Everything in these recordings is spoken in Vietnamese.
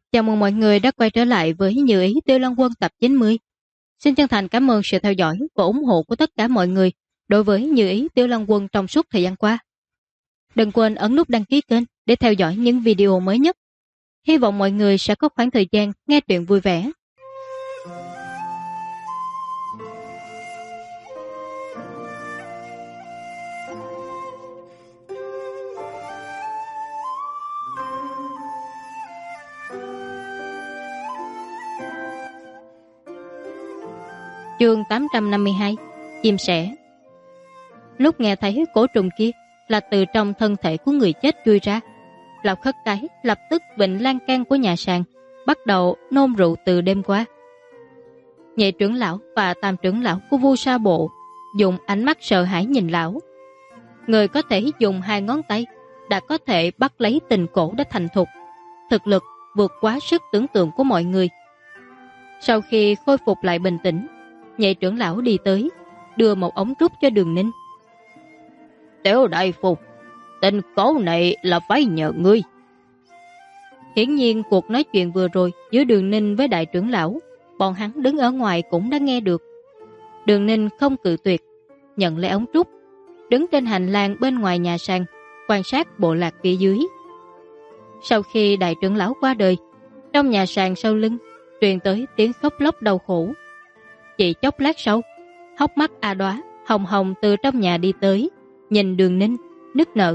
Chào mừng mọi người đã quay trở lại với Như Ý Tiêu Long Quân tập 90. Xin chân thành cảm ơn sự theo dõi và ủng hộ của tất cả mọi người đối với Như Ý Tiêu Long Quân trong suốt thời gian qua. Đừng quên ấn nút đăng ký kênh để theo dõi những video mới nhất. Hy vọng mọi người sẽ có khoảng thời gian nghe truyện vui vẻ. Chương 852 Chim sẻ. Lúc nghe thấy cổ trùng kia là từ trong thân thể của người chết chui ra, lão khất cái lập tức vịnh lan can của nhà sàn, bắt đầu nôn rượu từ đêm qua. Nhị trưởng lão và tam trưởng lão của Vu Sa Bộ dùng ánh mắt sợ hãi nhìn lão. Người có thể dùng 2 ngón tay đã có thể bắt lấy tình cổ đã thành thục, thực lực vượt quá sức tưởng tượng của mọi người. Sau khi khôi phục lại bình tĩnh, nhị trưởng lão đi tới, đưa một ống trúc cho Đường Ninh. Tiểu đại phu, tình cổ này là phải nhờ ngươi. Hiển nhiên cuộc nói chuyện vừa rồi giữa Đường Ninh với đại trưởng lão, bọn hắn đứng ở ngoài cũng đã nghe được. Đường Ninh không cự tuyệt, nhận lấy ống trúc, đứng trên hành lang bên ngoài nhà sàn, quan sát bộ lạc phía dưới. Sau khi đại trưởng lão qua đời, trong nhà sàn sau lưng truyền tới tiếng khóc lóc đau khổ. Chỉ chốc lát sau, hốc mắt A Đóa hồng hồng từ trong nhà đi tới, nhìn Đường Ninh nức nở.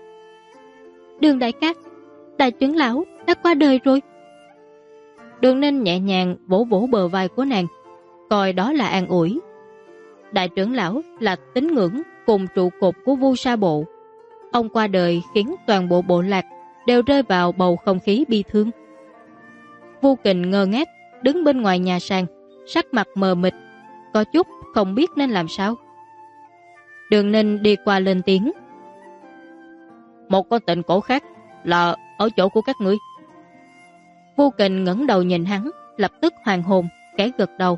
Đường đại ca, đại trưởng lão đã qua đời rồi. Đường Ninh nhẹ nhàng vỗ vỗ bờ vai của nàng, coi đó là an ủi. Đại trưởng lão là tín ngưỡng cùng trụ cột của Vu Sa Bộ. Ông qua đời khiến toàn bộ bộ lạc đều rơi vào bầu không khí bi thương. Vu Kình ngơ ngác đứng bên ngoài nhà sàn, sắc mặt mờ mịt, có chút không biết nên làm sao. Đường Ninh đi qua lên tiếng. Một con tịnh cổ khác là ở chỗ của các ngươi. Vu Kình ngẩng đầu nhìn hắn, lập tức hoàn hồn, kẻ gật đầu.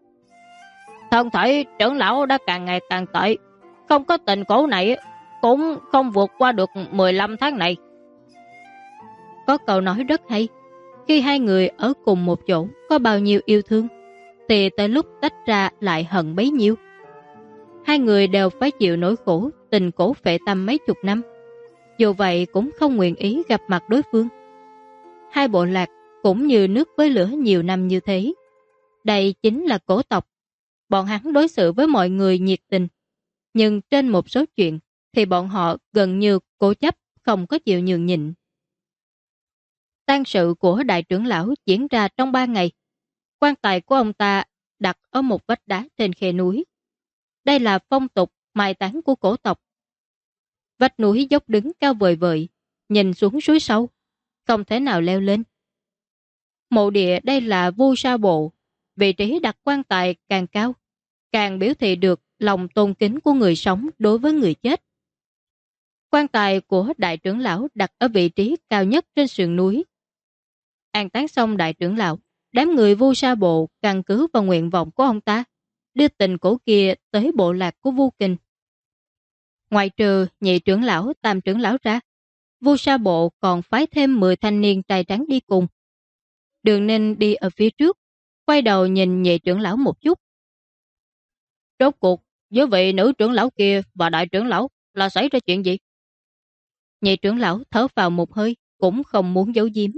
Thân thể trưởng lão đã càng ngày càng tệ, không có tịnh cổ này cũng không vượt qua được 15 tháng này. Có câu nói rất hay, khi hai người ở cùng một chỗ có bao nhiêu yêu thương, thì tới lúc tách ra lại hận bấy nhiêu. Hai người đều phải chịu nỗi khổ tình cổ phệ tâm mấy chục năm, dù vậy cũng không nguyện ý gặp mặt đối phương. Hai bộ lạc cũng như nước với lửa nhiều năm như thế. Đây chính là cổ tộc. Bọn hắn đối xử với mọi người nhiệt tình, nhưng trên một số chuyện thì bọn họ gần như cố chấp, không có chịu nhường nhịn. Tang sự của đại trưởng lão diễn ra trong 3 ngày. Quan tài của ông ta đặt ở một vách đá trên khe núi. Đây là phong tục mai táng của cổ tộc. Vách núi dốc đứng cao vời vợi, nhìn xuống suối sâu, không thể nào leo lên. Mộ địa đây là Vu Sa Bộ, vị trí đặt quan tài càng cao, càng biểu thị được lòng tôn kính của người sống đối với người chết. Quan tài của đại trưởng lão đặt ở vị trí cao nhất trên sườn núi. An táng xong đại trưởng lão, đám người Vu Sa Bộ căn cứ vào nguyện vọng của ông ta, đưa tình cổ kia tới bộ lạc của Vu Kình. Ngoại trừ nhị trưởng lão, tam trưởng lão ra, Vu Sa Bộ còn phái thêm 10 thanh niên trai trắng đi cùng. Đường Ninh đi ở phía trước, quay đầu nhìn nhị trưởng lão một chút. Rốt cuộc, với vị nữ trưởng lão kia và đại trưởng lão là xảy ra chuyện gì? Nhị trưởng lão thở vào một hơi, cũng không muốn giấu giếm.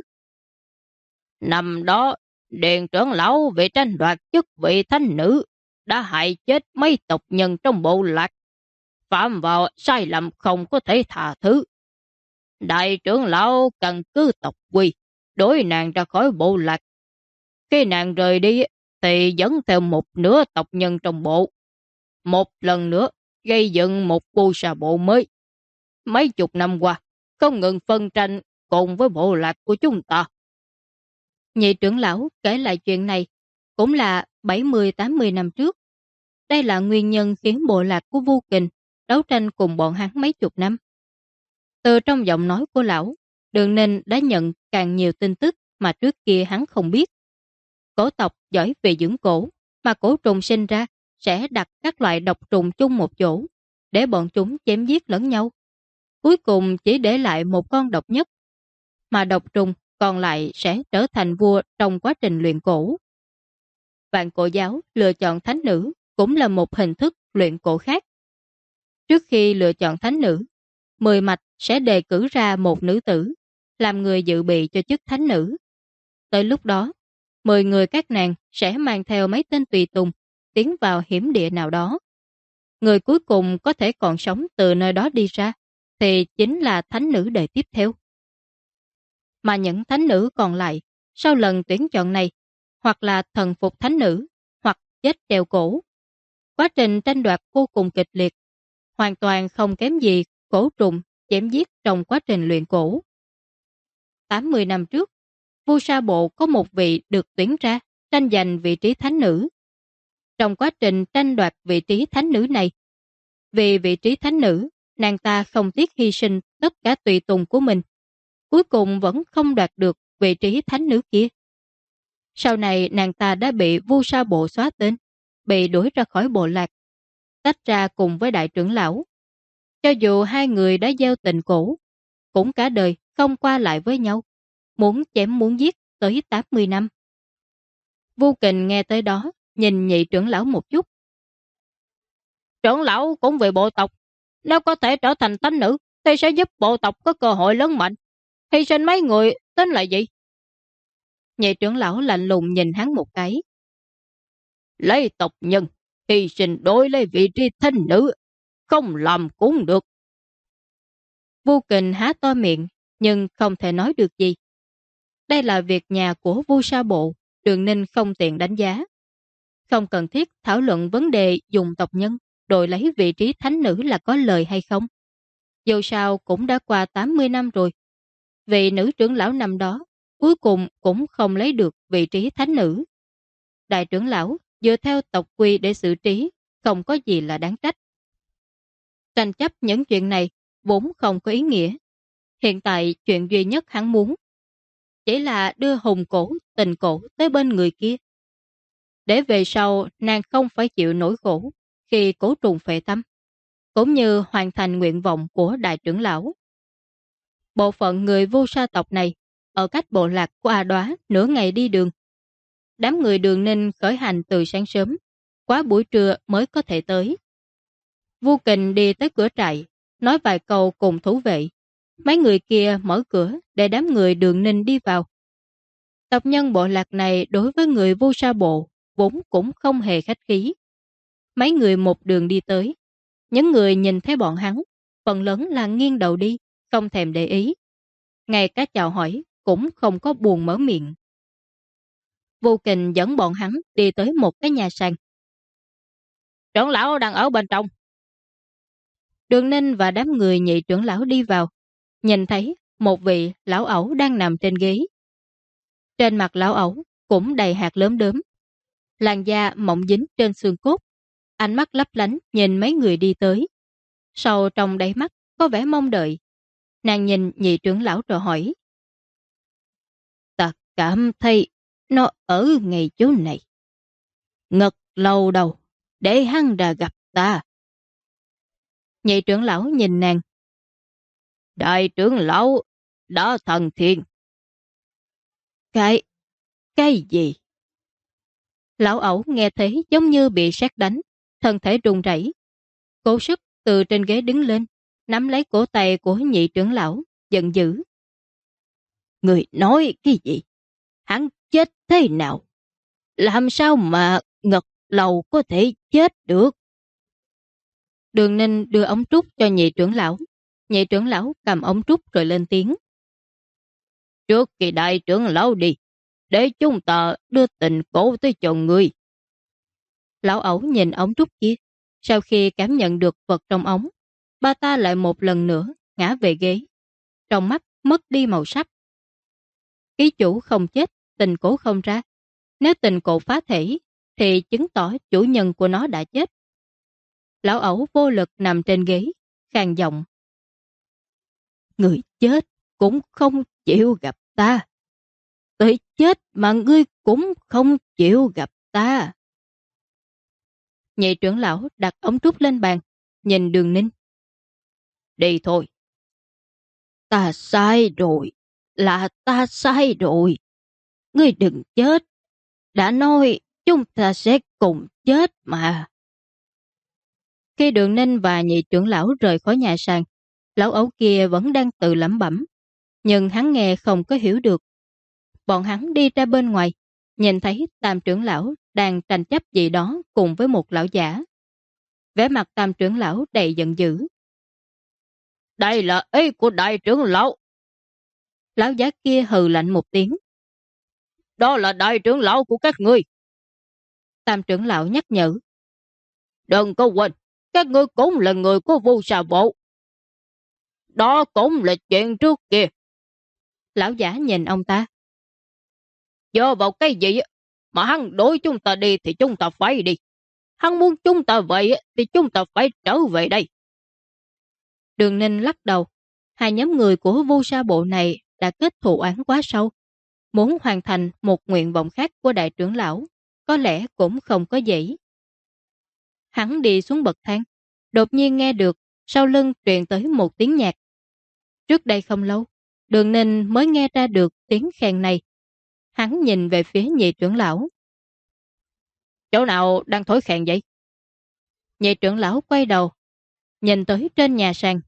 Năm đó, Điền trưởng lão vì tranh đoạt chức vị thánh nữ đã hại chết mấy tộc nhân trong bộ lạc, phạm vào sai lầm không có thể tha thứ. Đại trưởng lão căn cứ tộc quy, đuổi nàng ra khỏi bộ lạc. Khi nàng rời đi thì dẫn theo một nửa tộc nhân trong bộ. Một lần nữa gây dựng một Vu Sa Bộ mới. Mấy chục năm qua, không ngừng phân tranh cùng với bộ lạc của chúng ta. Nhị trưởng lão kể lại chuyện này cũng là 70-80 năm trước. Đây là nguyên nhân khiến bộ lạc của Vu Kình đấu tranh cùng bọn hắn mấy chục năm. Từ trong giọng nói của lão, Đường Ninh đã nhận càng nhiều tin tức mà trước kia hắn không biết. Cổ tộc giỏi về dưỡng cổ, mà cổ trùng sinh ra sẽ đặt các loại độc trùng chung một chỗ, để bọn chúng chém giết lẫn nhau. Cuối cùng chỉ để lại một con độc nhất. Mà độc trùng còn lại sẽ trở thành vua trong quá trình luyện cổ. Vạn Cổ giáo lựa chọn thánh nữ cũng là một hình thức luyện cổ khác. Trước khi lựa chọn thánh nữ, 10 mạch sẽ đề cử ra một nữ tử, làm người dự bị cho chức thánh nữ. Tới lúc đó, 10 người các nàng sẽ mang theo mấy tên tùy tùng, tiến vào hiểm địa nào đó. Người cuối cùng có thể còn sống từ nơi đó đi ra, thì chính là thánh nữ đời tiếp theo. Mà những thánh nữ còn lại, sau lần tuyển chọn này, hoặc là thần phục thánh nữ, hoặc chết treo cổ. Quá trình tranh đoạt vô cùng kịch liệt, hoàn toàn không kém gì cổ trùng chém giết trong quá trình luyện cổ. 80 năm trước, vua Sa Bộ có một vị được tuyển ra tranh giành vị trí thánh nữ. Trong quá trình tranh đoạt vị trí thánh nữ này, vì vị trí thánh nữ, nàng ta không tiếc hy sinh tất cả tùy tùng của mình, cuối cùng vẫn không đoạt được vị trí thánh nữ kia. Sau này nàng ta đã bị vua Sa Bộ xóa tên, bị đuổi ra khỏi bộ lạc, tách ra cùng với đại trưởng lão. Cho dù hai người đã gieo tình cổ, cũng cả đời không qua lại với nhau, muốn chém muốn giết tới 80 năm. Vu Kình nghe tới đó, nhìn nhị trưởng lão một chút. Trưởng lão cũng vì bộ tộc, nếu có thể trở thành thánh nữ thì sẽ giúp bộ tộc có cơ hội lớn mạnh. Hy sinh mấy người tính là gì? Nhị trưởng lão lạnh lùng nhìn hắn một cái. Lấy tộc nhân, hy sinh đối lấy vị trí thánh nữ, không làm cũng được. Vu Kình há to miệng, nhưng không thể nói được gì. Đây là việc nhà của vua Sa Bộ, Đường Ninh không tiện đánh giá. Không cần thiết thảo luận vấn đề dùng tộc nhân đổi lấy vị trí thánh nữ là có lời hay không. Dù sao cũng đã qua 80 năm rồi. Vị nữ trưởng lão năm đó cuối cùng cũng không lấy được vị trí thánh nữ. Đại trưởng lão dựa theo tộc quy để xử trí, không có gì là đáng trách. Tranh chấp những chuyện này vốn không có ý nghĩa. Hiện tại chuyện duy nhất hắn muốn chỉ là đưa hùng cổ, tình cổ tới bên người kia. Để về sau nàng không phải chịu nỗi khổ khi cổ trùng phệ tâm, cũng như hoàn thành nguyện vọng của đại trưởng lão. Bộ phận người Vu Sa tộc này ở cách bộ lạc của A Đoá nửa ngày đi đường. Đám người Đường Ninh khởi hành từ sáng sớm, quá buổi trưa mới có thể tới. Vu Kình đi tới cửa trại, nói vài câu cùng thú vệ. Mấy người kia mở cửa để đám người Đường Ninh đi vào. Tộc nhân bộ lạc này đối với người Vu Sa Bộ vốn cũng không hề khách khí. Mấy người một đường đi tới. Những người nhìn thấy bọn hắn, phần lớn là nghiêng đầu đi, không thèm để ý. Ngay cả chào hỏi cũng không có buồn mở miệng. Vu Kình dẫn bọn hắn đi tới một cái nhà sàn. Trưởng lão đang ở bên trong. Đường Ninh và đám người nhị trưởng lão đi vào, nhìn thấy một vị lão ẩu đang nằm trên ghế. Trên mặt lão ẩu cũng đầy hạt lốm đốm, làn da mỏng dính trên xương cốt, ánh mắt lấp lánh nhìn mấy người đi tới. Sâu trong đáy mắt có vẻ mong đợi. Nàng nhìn nhị trưởng lão rồi hỏi. Ta cảm thấy nó ở ngay chỗ này. Ngật lâu đầu, để hắn ra gặp ta. Nhị trưởng lão nhìn nàng. Đại trưởng lão, đó thần thiện. Cái gì? Lão ẩu nghe thấy giống như bị sét đánh, thân thể run rẩy, cố sức từ trên ghế đứng lên, nắm lấy cổ tay của nhị trưởng lão, giận dữ. Người nói cái gì? Hắn chết thế nào? Làm sao mà Ngật Lầu có thể chết được? Đường Ninh đưa ống trúc cho nhị trưởng lão. Nhị trưởng lão cầm ống trúc rồi lên tiếng. Trước khi đại trưởng lão đi, để chúng ta đưa tình cổ tới cho người. Lão ẩu nhìn ống trúc kia. Sau khi cảm nhận được vật trong ống, bà ta lại một lần nữa ngã về ghế. Trong mắt mất đi màu sắc. Ký chủ không chết, tình cổ không ra. Nếu tình cổ phá thể, thì chứng tỏ chủ nhân của nó đã chết. Lão ẩu vô lực nằm trên ghế, khàn giọng. Người chết cũng không chịu gặp ta. Tới chết mà ngươi cũng không chịu gặp ta. Nhị trưởng lão đặt ống trúc lên bàn, nhìn Đường Ninh. Đi thôi. Ta sai rồi, là ta sai rồi. Ngươi đừng chết. Đã nói chúng ta sẽ cùng chết mà. Khi Đường Ninh và nhị trưởng lão rời khỏi nhà sàn, lão ấu kia vẫn đang tự lẩm bẩm. Nhưng hắn nghe không có hiểu được. Bọn hắn đi ra bên ngoài, nhìn thấy Tam trưởng lão đang tranh chấp gì đó cùng với một lão giả. Vẻ mặt Tam trưởng lão đầy giận dữ. Đây là ý của đại trưởng lão. Lão giả kia hừ lạnh một tiếng. Đó là đại trưởng lão của các ngươi. Tam trưởng lão nhắc nhở. Đừng có quên, các ngươi cũng là người của Vu Sa Bộ. Đó cũng là chuyện trước kia. Lão giả nhìn ông ta. Do vào cái gì mà hắn đuổi chúng ta đi thì chúng ta phải đi. Hắn muốn chúng ta vậy thì chúng ta phải trở về đây. Đường Ninh lắc đầu. Hai nhóm người của Vu Sa Bộ này đã kết thù oán quá sâu. Muốn hoàn thành một nguyện vọng khác của đại trưởng lão có lẽ cũng không có dễ. Hắn đi xuống bậc thang, đột nhiên nghe được sau lưng truyền tới một tiếng nhạc. Trước đây không lâu, Đường Ninh mới nghe ra được tiếng khen này. Hắn nhìn về phía nhị trưởng lão. Chỗ nào đang thổi khen vậy? Nhị trưởng lão quay đầu, nhìn tới trên nhà sàn.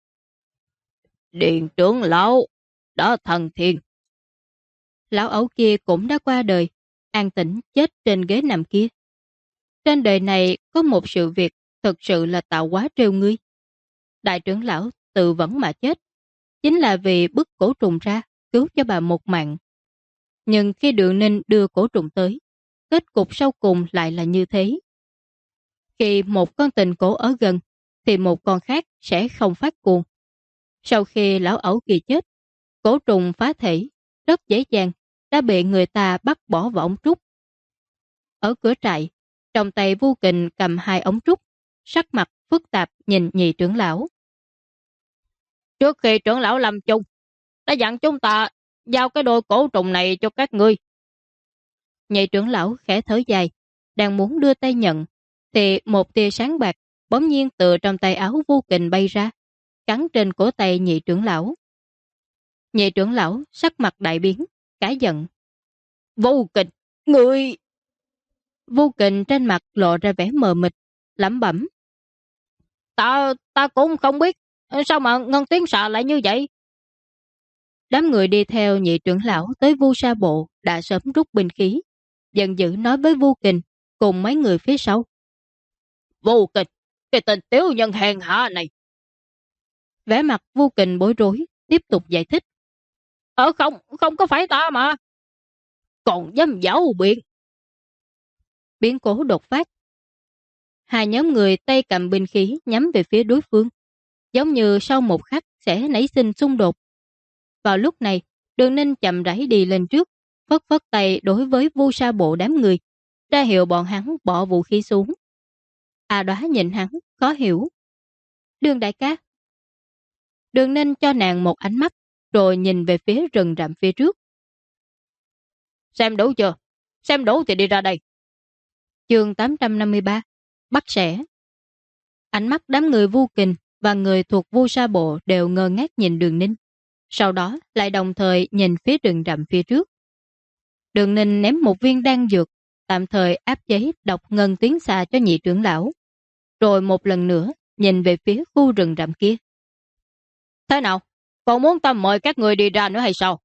Điện trưởng lão, đó thần thiên. Lão ấu kia cũng đã qua đời, an tĩnh chết trên ghế nằm kia. Trên đời này có một sự việc thực sự là tạo hóa trêu ngươi. Đại trưởng lão tự vẫn mà chết, chính là vì bức cổ trùng ra, cứu cho bà một mạng. Nhưng khi Đường Ninh đưa cổ trùng tới, kết cục sau cùng lại là như thế. Khi một con tình cổ ở gần, thì một con khác sẽ không phát cuồng. Sau khi lão ẩu kỳ chết, cổ trùng phá thể, rất dễ dàng, đã bị người ta bắt bỏ vào ống trúc. Ở cửa trại, trong tay Vu Kình cầm hai ống trúc, sắc mặt phức tạp nhìn nhị trưởng lão. Trước khi trưởng lão lâm chung, đã dặn chúng ta giao cái đôi cổ trùng này cho các ngươi. Nhị trưởng lão khẽ thở dài, đang muốn đưa tay nhận, thì một tia sáng bạc bỗng nhiên từ trong tay áo Vu Kình bay ra, cắn trên cổ tay nhị trưởng lão. Nhị trưởng lão sắc mặt đại biến, cả giận. Vu Kình, ngươi... Vu Kình trên mặt lộ ra vẻ mờ mịt, lẩm bẩm. Ta cũng không biết, sao mà Ngân Tiếng Xà lại như vậy? Đám người đi theo nhị trưởng lão tới Vu Sa Bộ đã sớm rút binh khí, giận dữ nói với Vu Kình cùng mấy người phía sau. Vu Kình, cái tên tiểu nhân hèn hạ này. Vẻ mặt Vu Kình bối rối, tiếp tục giải thích. Không có phải ta mà. Còn dám giấu biện. Biến cố đột phát. Hai nhóm người tay cầm binh khí nhắm về phía đối phương, giống như sau một khắc sẽ nảy sinh xung đột. Vào lúc này, Đường Ninh chậm rãi đi lên trước, phất phất tay đối với Vu Sa Bộ đám người, ra hiệu bọn hắn bỏ vũ khí xuống. A Đóa nhìn hắn, khó hiểu. Đường đại ca. Đường Ninh cho nàng một ánh mắt, rồi nhìn về phía rừng rậm phía trước. Xem đủ chưa? Xem đủ thì đi ra đây. Chương 853, bắt sẻ. Ánh mắt đám người Vu Kình và người thuộc Vu Sa Bộ đều ngơ ngác nhìn Đường Ninh. Sau đó lại đồng thời nhìn phía rừng rậm phía trước. Đường Ninh ném một viên đan dược, tạm thời áp chế độc Ngân Tiếng Xà cho nhị trưởng lão. Rồi một lần nữa nhìn về phía khu rừng rậm kia. Thế nào? Còn muốn ta mời các người đi ra nữa hay sao?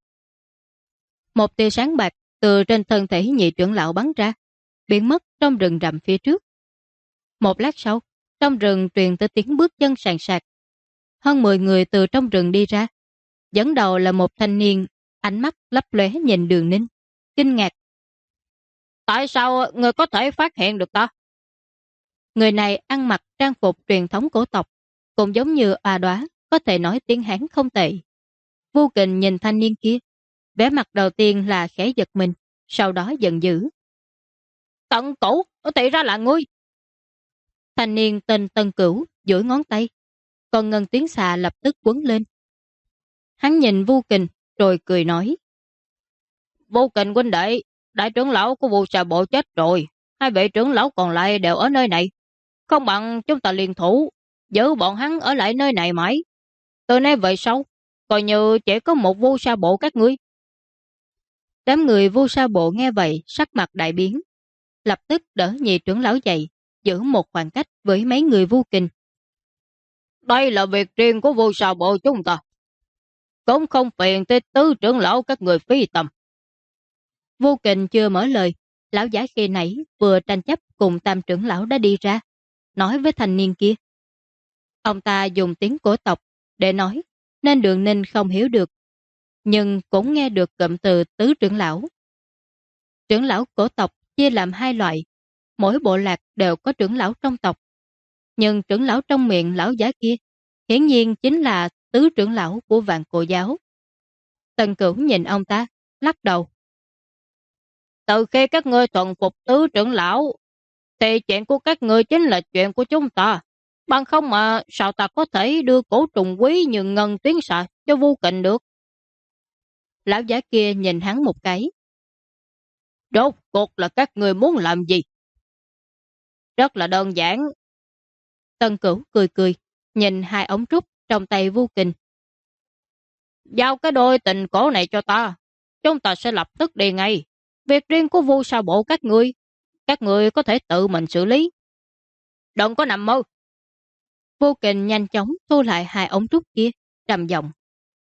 Một tia sáng bạc từ trên thân thể nhị trưởng lão bắn ra, biến mất trong rừng rậm phía trước. Một lát sau, trong rừng truyền tới tiếng bước chân sàn sạc. Hơn 10 người từ trong rừng đi ra. Dẫn đầu là một thanh niên, ánh mắt lấp lóe nhìn Đường Ninh, kinh ngạc. Tại sao người có thể phát hiện được ta? Người này ăn mặc trang phục truyền thống cổ tộc, cũng giống như A Đóa, có thể nói tiếng Hán không tệ. Vu Kình nhìn thanh niên kia, vẻ mặt đầu tiên là khẽ giật mình, sau đó giận dữ. Tận Cửu, thì ra là ngươi. Thanh niên tên Tân Cửu duỗi ngón tay, còn Ngân Tiếng Xà lập tức quấn lên. Hắn nhìn Vu Kình rồi cười nói. Vu Kình huynh đệ, đại trưởng lão của Vu Sa Bộ chết rồi, hai vị trưởng lão còn lại đều ở nơi này. Không bằng chúng ta liên thủ, giữ bọn hắn ở lại nơi này mãi. Từ nay về sau, coi như chỉ có một vu sa bộ các ngươi. Đám người vu sa bộ nghe vậy sắc mặt đại biến, lập tức đỡ nhị trưởng lão dậy, giữ một khoảng cách với mấy người Vu Kình. Đây là việc riêng của vu sa bộ chúng ta, cũng không phiền tới tứ trưởng lão các người phí tầm. Vu Kình chưa mở lời, lão giả khi nãy vừa tranh chấp cùng tam trưởng lão đã đi ra, nói với thanh niên kia. Ông ta dùng tiếng cổ tộc để nói, nên Đường Ninh không hiểu được, nhưng cũng nghe được cụm từ tứ trưởng lão. Trưởng lão cổ tộc chia làm hai loại, mỗi bộ lạc đều có trưởng lão trong tộc. Nhưng trưởng lão trong miệng lão giả kia, hiển nhiên chính là tứ trưởng lão của Vạn Cổ giáo. Tần Cửu nhìn ông ta, lắc đầu. Từ khi các ngươi thuần phục tứ trưởng lão, thì chuyện của các ngươi chính là chuyện của chúng ta. Bằng không mà sao ta có thể đưa cổ trùng quý như ngân tuyến xạ cho Vu Kình được? Lão giả kia nhìn hắn một cái. Rốt cuộc là các ngươi muốn làm gì? Rất là đơn giản. Tần Cửu cười cười, nhìn hai ống trúc trong tay Vu Kình. Giao cái đôi tình cổ này cho ta, chúng ta sẽ lập tức đi ngay. Việc riêng của vu sa bộ các ngươi có thể tự mình xử lý. Đừng có nằm mơ. Vu Kình nhanh chóng thu lại hai ống trúc kia, trầm giọng.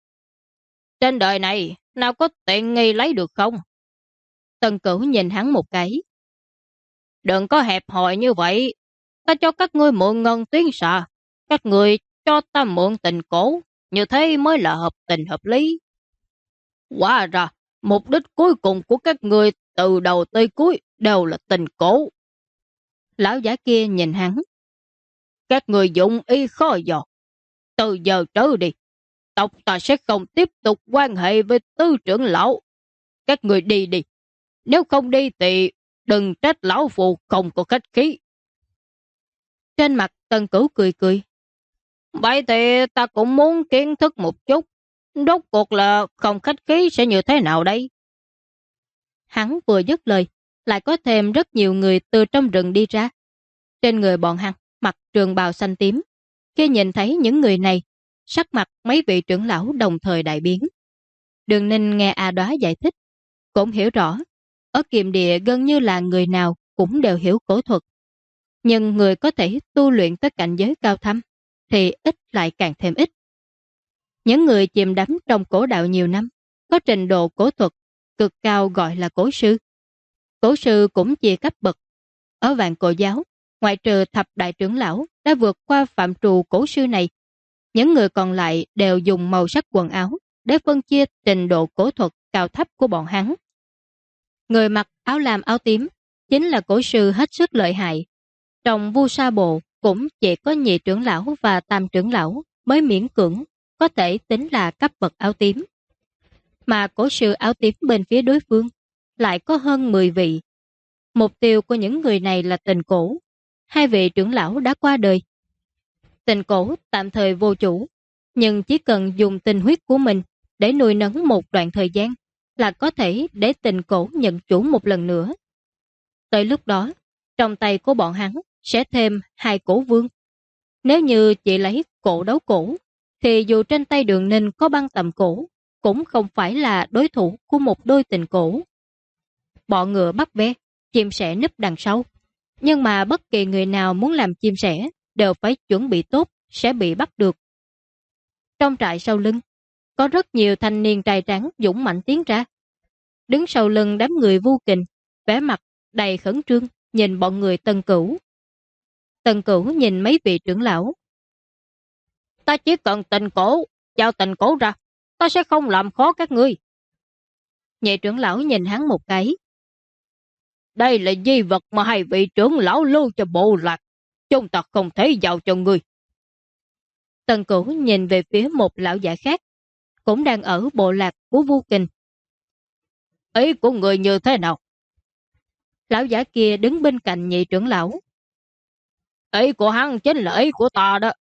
Trên đời này, nào có tiện nghi lấy được không? Tần Cửu nhìn hắn một cái. Đừng có hẹp hòi như vậy. Ta cho các ngươi mượn ngân tuyến xạ, các ngươi cho ta mượn tình cổ, như thế mới là hợp tình hợp lý. Hóa ra, mục đích cuối cùng của các ngươi từ đầu tới cuối đều là tình cổ. Lão giả kia nhìn hắn. Các người dụng ý khó dò. Từ giờ trở đi, tộc ta sẽ không tiếp tục quan hệ với tứ trưởng lão. Các người đi đi. Nếu không đi thì đừng trách lão phụ không có khách khí. Trên mặt Tần Cửu cười cười. Vậy thì ta cũng muốn kiến thức một chút. Rốt cuộc là không khách khí sẽ như thế nào đây? Hắn vừa dứt lời, lại có thêm rất nhiều người từ trong rừng đi ra. Trên người bọn hắn mặc trường bào xanh tím. Khi nhìn thấy những người này, sắc mặt mấy vị trưởng lão đồng thời đại biến. Đường Ninh nghe A Đóa giải thích, cũng hiểu rõ, ở Kiềm Địa gần như là người nào cũng đều hiểu cổ thuật. Nhưng người có thể tu luyện tới cảnh giới cao thâm thì ít lại càng thêm ít. Những người chìm đắm trong cổ đạo nhiều năm, có trình độ cổ thuật cực cao gọi là cổ sư. Cổ sư cũng chia cấp bậc. Ở Vạn Cổ giáo, ngoại trừ thập đại trưởng lão đã vượt qua phạm trù cổ sư này, những người còn lại đều dùng màu sắc quần áo để phân chia trình độ cổ thuật cao thấp của bọn hắn. Người mặc áo lam áo tím chính là cổ sư hết sức lợi hại. Trong Vu Sa Bộ cũng chỉ có nhị trưởng lão và tam trưởng lão mới miễn cưỡng có thể tính là cấp bậc áo tím. Mà cổ sư áo tím bên phía đối phương lại có hơn 10 vị. Mục tiêu của những người này là Tình Cổ. Hai vị trưởng lão đã qua đời. Tình Cổ tạm thời vô chủ, nhưng chỉ cần dùng tình huyết của mình để nuôi nấng một đoạn thời gian là có thể để Tình Cổ nhận chủ một lần nữa. Tới lúc đó, trong tay của bọn hắn sẽ thêm hai cổ vương. Nếu như chỉ lấy cổ đấu cổ, thì dù trên tay Đường Ninh có băng tầm cổ, cũng không phải là đối thủ của một đôi Tình Cổ. Bọ ngựa bắt ve, chim sẻ núp đằng sau. Nhưng mà bất kỳ người nào muốn làm chim sẻ đều phải chuẩn bị tốt, sẽ bị bắt được. Trong trại sau lưng, có rất nhiều thanh niên trai tráng dũng mạnh tiến ra. Đứng sau lưng đám người Vu Kình, vẻ mặt đầy khẩn trương, nhìn bọn người Tần Cửu. Tần Cửu nhìn mấy vị trưởng lão. Ta chỉ cần Tình Cổ, giao Tình Cổ ra, ta sẽ không làm khó các ngươi. Nhị trưởng lão nhìn hắn một cái. Đây là di vật mà hai vị trưởng lão lưu cho bộ lạc, chúng ta không thể giao cho ngươi. Tần Cửu nhìn về phía một lão giả khác, cũng đang ở bộ lạc của Vu Kình. Ý của người như thế nào? Lão giả kia đứng bên cạnh nhị trưởng lão. Ý của hắn chính là ý của ta đó.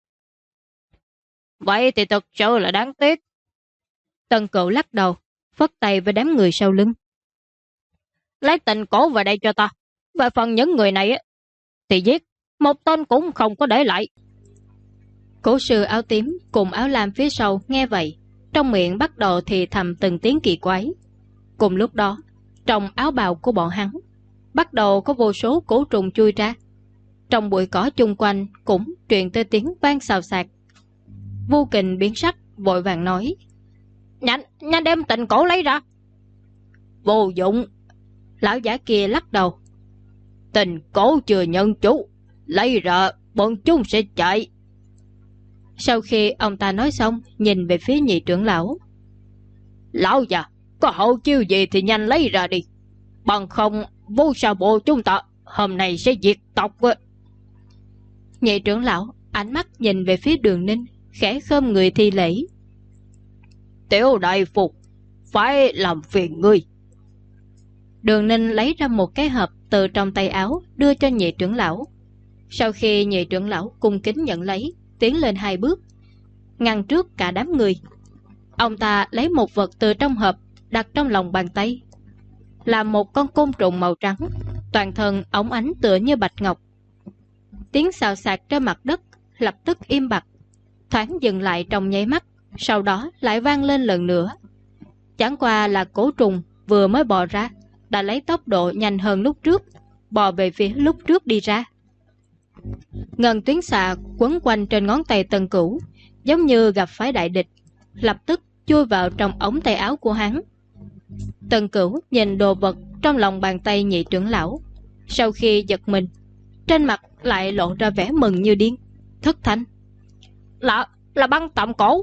Vậy thì thật sự là đáng tiếc. Tần Cửu lắc đầu, phất tay với đám người sau lưng. Lấy Tình Cổ vào đây cho ta. Về phần những người này thì giết, một tên cũng không có để lại. Cổ sư áo tím cùng áo lam phía sau nghe vậy, trong miệng bắt đầu thì thầm từng tiếng kỳ quái. Cùng lúc đó, trong áo bào của bọn hắn bắt đầu có vô số cổ trùng chui ra. Trong bụi cỏ chung quanh cũng truyền tới tiếng vang xào xạc. Vô Kình biến sắc, vội vàng nói: Nhanh đem tịnh cổ lấy ra. Vô dụng. Lão giả kia lắc đầu: Tịnh cổ chưa nhận chủ, lấy ra bọn chúng sẽ chạy. Sau khi ông ta nói xong, nhìn về phía nhị trưởng lão: Lão già, có hậu chiêu gì thì nhanh lấy ra đi, bằng không vô sa bộ chúng ta hôm nay sẽ diệt tộc. Nhị trưởng lão ánh mắt nhìn về phía Đường Ninh, khẽ khom người thi lễ: Tiểu đại phục, phải làm phiền ngươi. Đường Ninh lấy ra một cái hộp từ trong tay áo đưa cho nhị trưởng lão. Sau khi nhị trưởng lão cung kính nhận lấy, tiến lên 2 bước, ngăn trước cả đám người. Ông ta lấy một vật từ trong hộp đặt trong lòng bàn tay, là một con côn trùng màu trắng, toàn thân óng ánh tựa như bạch ngọc. Tiếng xào xạc trên mặt đất lập tức im bặt, thoáng dừng lại trong nháy mắt, sau đó lại vang lên lần nữa. Chẳng qua là cổ trùng vừa mới bò ra đã lấy tốc độ nhanh hơn lúc trước, bò về phía lúc trước đi ra. Ngân tuyến xà quấn quanh trên ngón tay Tần Cửu, giống như gặp phải đại địch, lập tức chui vào trong ống tay áo của hắn. Tần Cửu nhìn đồ vật trong lòng bàn tay nhị trưởng lão, sau khi giật mình, trên mặt lại lộ ra vẻ mừng như điên, thất thanh: Là băng tạm cổ.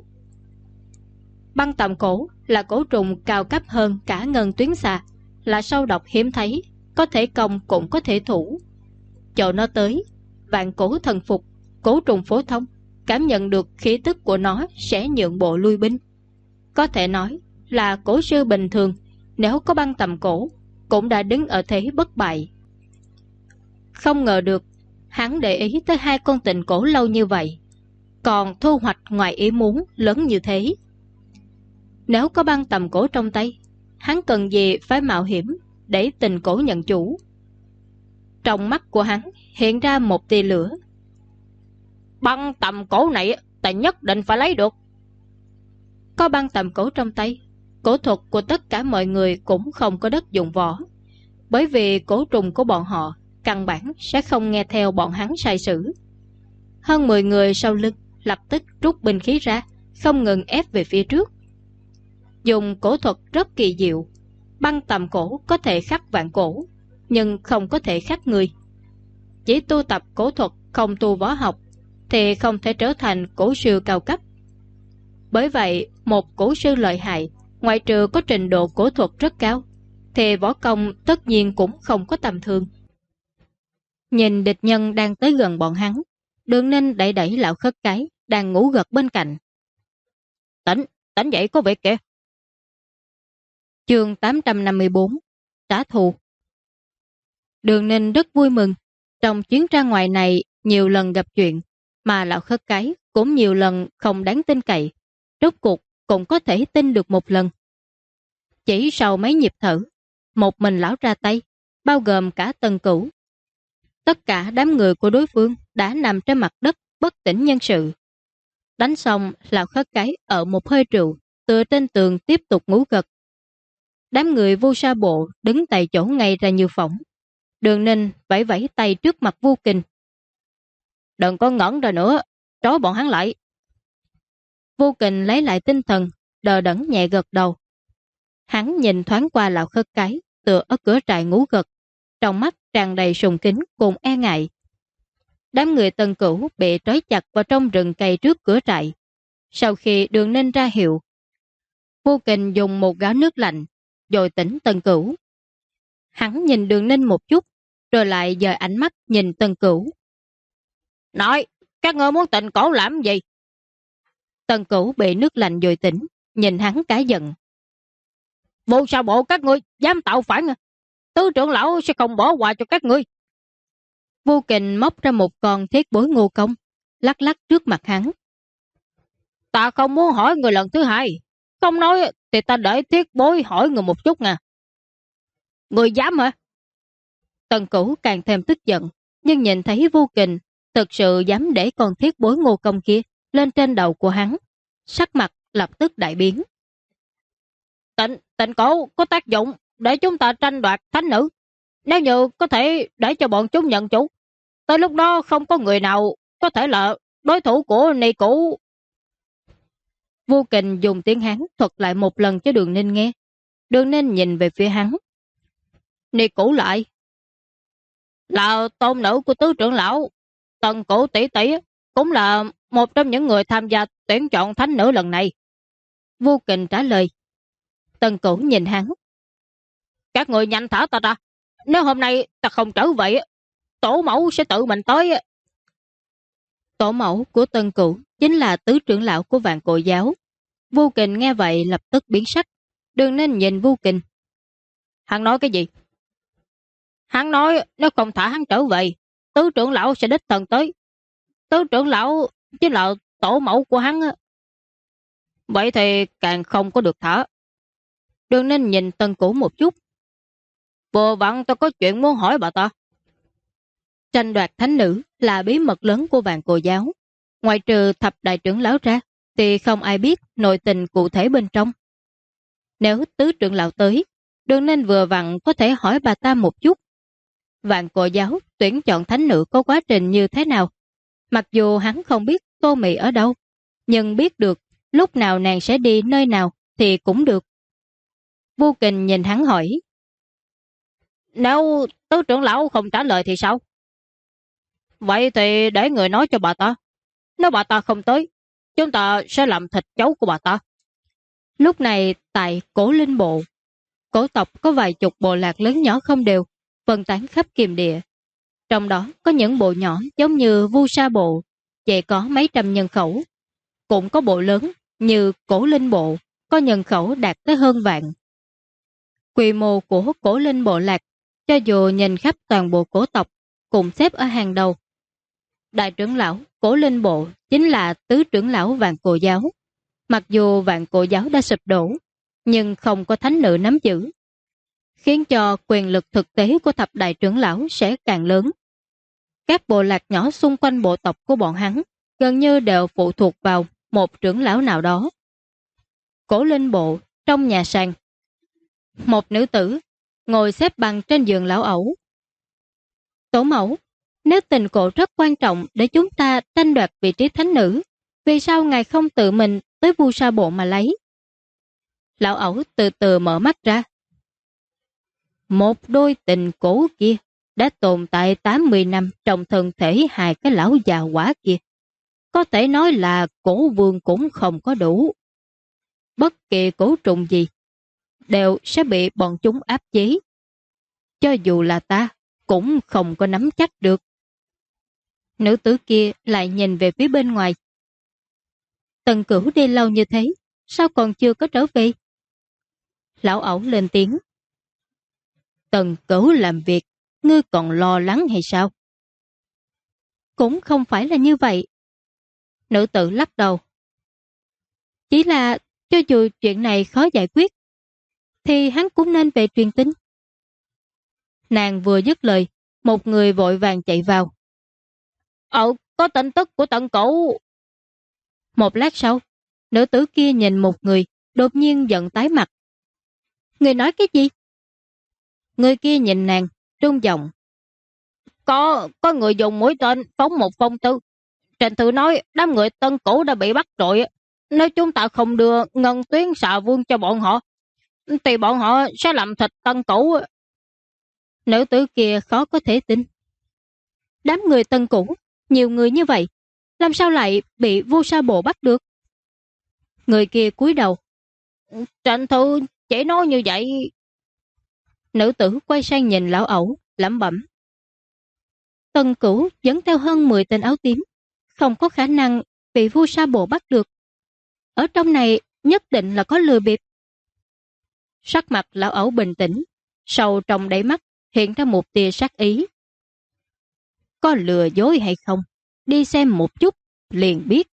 Băng tạm cổ là cổ trùng cao cấp hơn cả ngân tuyến xà, là sâu độc hiếm thấy, có thể công cũng có thể thủ. Chỗ nó tới, vạn cổ thần phục, cổ trùng phổ thông cảm nhận được khí tức của nó sẽ nhượng bộ lui binh. Có thể nói là cổ sư bình thường nếu có băng tầm cổ cũng đã đứng ở thế bất bại. Không ngờ được hắn để ý tới 2 con tịnh cổ lâu như vậy, còn thu hoạch ngoài ý muốn lớn như thế. Nếu có băng tầm cổ trong tay, hắn cần gì phải mạo hiểm để tịnh cổ nhận chủ. Trong mắt của hắn hiện ra một tia lửa. Băng tầm cổ này ta nhất định phải lấy được. Có băng tầm cổ trong tay, cổ thuật của tất cả mọi người cũng không có đất dụng võ, bởi vì cổ trùng của bọn họ căn bản sẽ không nghe theo bọn hắn sai sử. Hơn 10 người sau lưng lập tức rút binh khí ra, không ngừng ép về phía trước. Dùng cổ thuật rất kỳ diệu, băng tầm cổ có thể khắc vạn cổ, nhưng không có thể khắc người. Chỉ tu tập cổ thuật không tu võ học thì không thể trở thành cổ sư cao cấp. Bởi vậy, một cổ sư lợi hại, ngoại trừ có trình độ cổ thuật rất cao, thì võ công tất nhiên cũng không có tầm thường. Nhìn địch nhân đang tới gần bọn hắn, Đường Ninh đẩy đẩy lão khất cái đang ngủ gật bên cạnh. Tỉnh dậy, có việc kìa. Chương 854 Trả thù. Đường Ninh rất vui mừng. Trong chuyến ra ngoài này nhiều lần gặp chuyện, mà lão khất cái cũng nhiều lần không đáng tin cậy, rốt cuộc cũng có thể tin được một lần. Chỉ sau mấy nhịp thở, một mình lão ra tay, bao gồm cả Tần Cửu. Tất cả đám người của đối phương đã nằm trên mặt đất bất tỉnh nhân sự. Đánh xong, lão khất cái ở một hơi rượu, tựa trên tường tiếp tục ngủ gật. Đám người Vu Sa Bộ đứng tại chỗ ngay ra như phỏng. Đường Ninh vẫy vẫy tay trước mặt Vu Kình. Đừng có ngẩn ra nữa, trói bọn hắn lại. Vu Kình lấy lại tinh thần, đờ đẫn nhẹ gật đầu. Hắn nhìn thoáng qua lão khất cái, tựa ở cửa trại ngủ gật, trong mắt tràn đầy sùng kính cùng e ngại. Đám người Tần Cửu bị trói chặt vào trong rừng cây trước cửa trại. Sau khi Đường Ninh ra hiệu, Vu Kình dùng một gáo nước lạnh rồi tỉnh Tần Cửu. Hắn nhìn Đường Ninh một chút, rồi lại dời ánh mắt nhìn Tần Cửu. Nói, các ngươi muốn tịnh cổ làm gì? Tần Cửu bị nước lạnh dội tỉnh, nhìn hắn cả giận. Vô Sa Bộ các ngươi dám tạo phản à? Tứ trưởng lão sẽ không bỏ qua cho các ngươi. Vu Kình móc ra một con thiết bối ngô công, lắc lắc trước mặt hắn. Ta không muốn hỏi người lần thứ hai, không nói thì ta để thiết bối hỏi người một chút nè. Người dám hả? Tần Cửu càng thêm tức giận, nhưng nhìn thấy Vu Kình thực sự dám để con thiết bối ngô công kia lên trên đầu của hắn, sắc mặt lập tức đại biến. Tịnh cổ có tác dụng để chúng ta tranh đoạt thánh nữ. Nếu như có thể để cho bọn chúng nhận chủ, tới lúc đó không có người nào có thể là đối thủ của Ni Cũ. Vô Kình dùng tiếng Hán thuật lại một lần cho Đường Ninh nghe. Đường Ninh nhìn về phía hắn. Ni Cũ lại là tôn nữ của tứ trưởng lão. Tần Cũ tỷ tỷ cũng là một trong những người tham gia tuyển chọn thánh nữ lần này. Vô Kình trả lời. Tần Cũ nhìn hắn. Các người nhanh thả ta ra. Nếu hôm nay ta không trở về, tổ mẫu sẽ tự mình tới. Tổ mẫu của Tần Cũ chính là tứ trưởng lão của Vạn Cổ giáo. Vô Kình nghe vậy lập tức biến sắc. Đường Ninh nhìn Vô Kình. Hắn nói cái gì? Hắn nói nếu không thả hắn trở về, tứ trưởng lão sẽ đích thân tới. Tứ trưởng lão chính là tổ mẫu của hắn. Vậy thì càng không có được thả. Đường Ninh nhìn Tần Cũ một chút. Vừa vặn tôi có chuyện muốn hỏi bà ta. Tranh đoạt thánh nữ là bí mật lớn của Vạn Cổ giáo. Ngoài trừ thập đại trưởng lão ra, thì không ai biết nội tình cụ thể bên trong. Nếu tứ trưởng lão tới, Đường Ninh vừa vặn có thể hỏi bà ta một chút. Vạn Cổ giáo tuyển chọn thánh nữ có quá trình như thế nào? Mặc dù hắn không biết Tô Mị ở đâu, nhưng biết được lúc nào nàng sẽ đi nơi nào thì cũng được. Vô Kình nhìn hắn hỏi. Nếu tứ trưởng lão không trả lời thì sao? Vậy thì để người nói cho bà ta. Nếu bà ta không tới, chúng ta sẽ làm thịt cháu của bà ta. Lúc này tại Cổ Linh Bộ, cổ tộc có vài chục bộ lạc lớn nhỏ không đều, phân tán khắp Kiềm Địa. Trong đó có những bộ nhỏ giống như Vu Sa Bộ, chỉ có mấy trăm nhân khẩu. Cũng có bộ lớn như Cổ Linh Bộ, có nhân khẩu đạt tới hơn vạn. Quy mô của Cổ Linh Bộ lạc, cho dù nhìn khắp toàn bộ cổ tộc, cũng xếp ở hàng đầu. Đại trưởng lão Cổ Linh Bộ chính là tứ trưởng lão Vạn Cổ giáo. Mặc dù Vạn Cổ giáo đã sụp đổ, nhưng không có thánh nữ nắm giữ, khiến cho quyền lực thực tế của thập đại trưởng lão sẽ càng lớn. Các bộ lạc nhỏ xung quanh bộ tộc của bọn hắn gần như đều phụ thuộc vào một trưởng lão nào đó. Cổ Linh Bộ, trong nhà sàn, một nữ tử ngồi xếp bằng trên giường lão ẩu. Tổ mẫu, nếu tình cổ rất quan trọng để chúng ta tranh đoạt vị trí thánh nữ, vì sao ngài không tự mình tới Vu Sa Bộ mà lấy? Lão ẩu từ từ mở mắt ra. Một đôi tình cổ kia đã tồn tại 80 năm trong thân thể hai cái lão già quả kia. Có thể nói là cổ vương cũng không có đủ. Bất kỳ cổ trùng gì đều sẽ bị bọn chúng áp chế. Cho dù là ta cũng không có nắm chắc được. Nữ tử kia lại nhìn về phía bên ngoài. Tần Cửu đi lâu như thế, sao còn chưa có trở về? Lão ẩu lên tiếng. Tần Cửu làm việc, ngươi còn lo lắng hay sao? Cũng không phải là như vậy. Nữ tử lắc đầu. Chỉ là cho dù chuyện này khó giải quyết, thì hắn cũng nên về truyền tin. Nàng vừa dứt lời, một người vội vàng chạy vào. Có tin tức của Tần Cửu. Một lát sau, nữ tử kia nhìn một người, đột nhiên giận tái mặt. Người nói cái gì? Người kia nhìn nàng, trung giọng. Có người dùng mũi tên phóng một phong thư. Trên thư nói đám người Tần Cửu đã bị bắt rồi. Nếu chúng ta không đưa Ngân Tuyến Xà Vương cho bọn họ, thì bọn họ sẽ làm thịt Tần Cửu. Nữ tử kia khó có thể tin. Đám người Tần Cửu, nhiều người như vậy, làm sao lại bị Vu Sa Bộ bắt được? Người kia cúi đầu. Trên thư chỉ nói như vậy. Nữ tử quay sang nhìn lão ẩu, lẩm bẩm. Tần Cửu dẫn theo hơn 10 tên áo tím, không có khả năng bị Vu Sa Bộ bắt được. Ở trong này nhất định là có lừa bịp. Sắc mặt lão ẩu bình tĩnh, sâu trong đáy mắt hiện ra một tia sát ý. Có lừa dối hay không, đi xem một chút liền biết.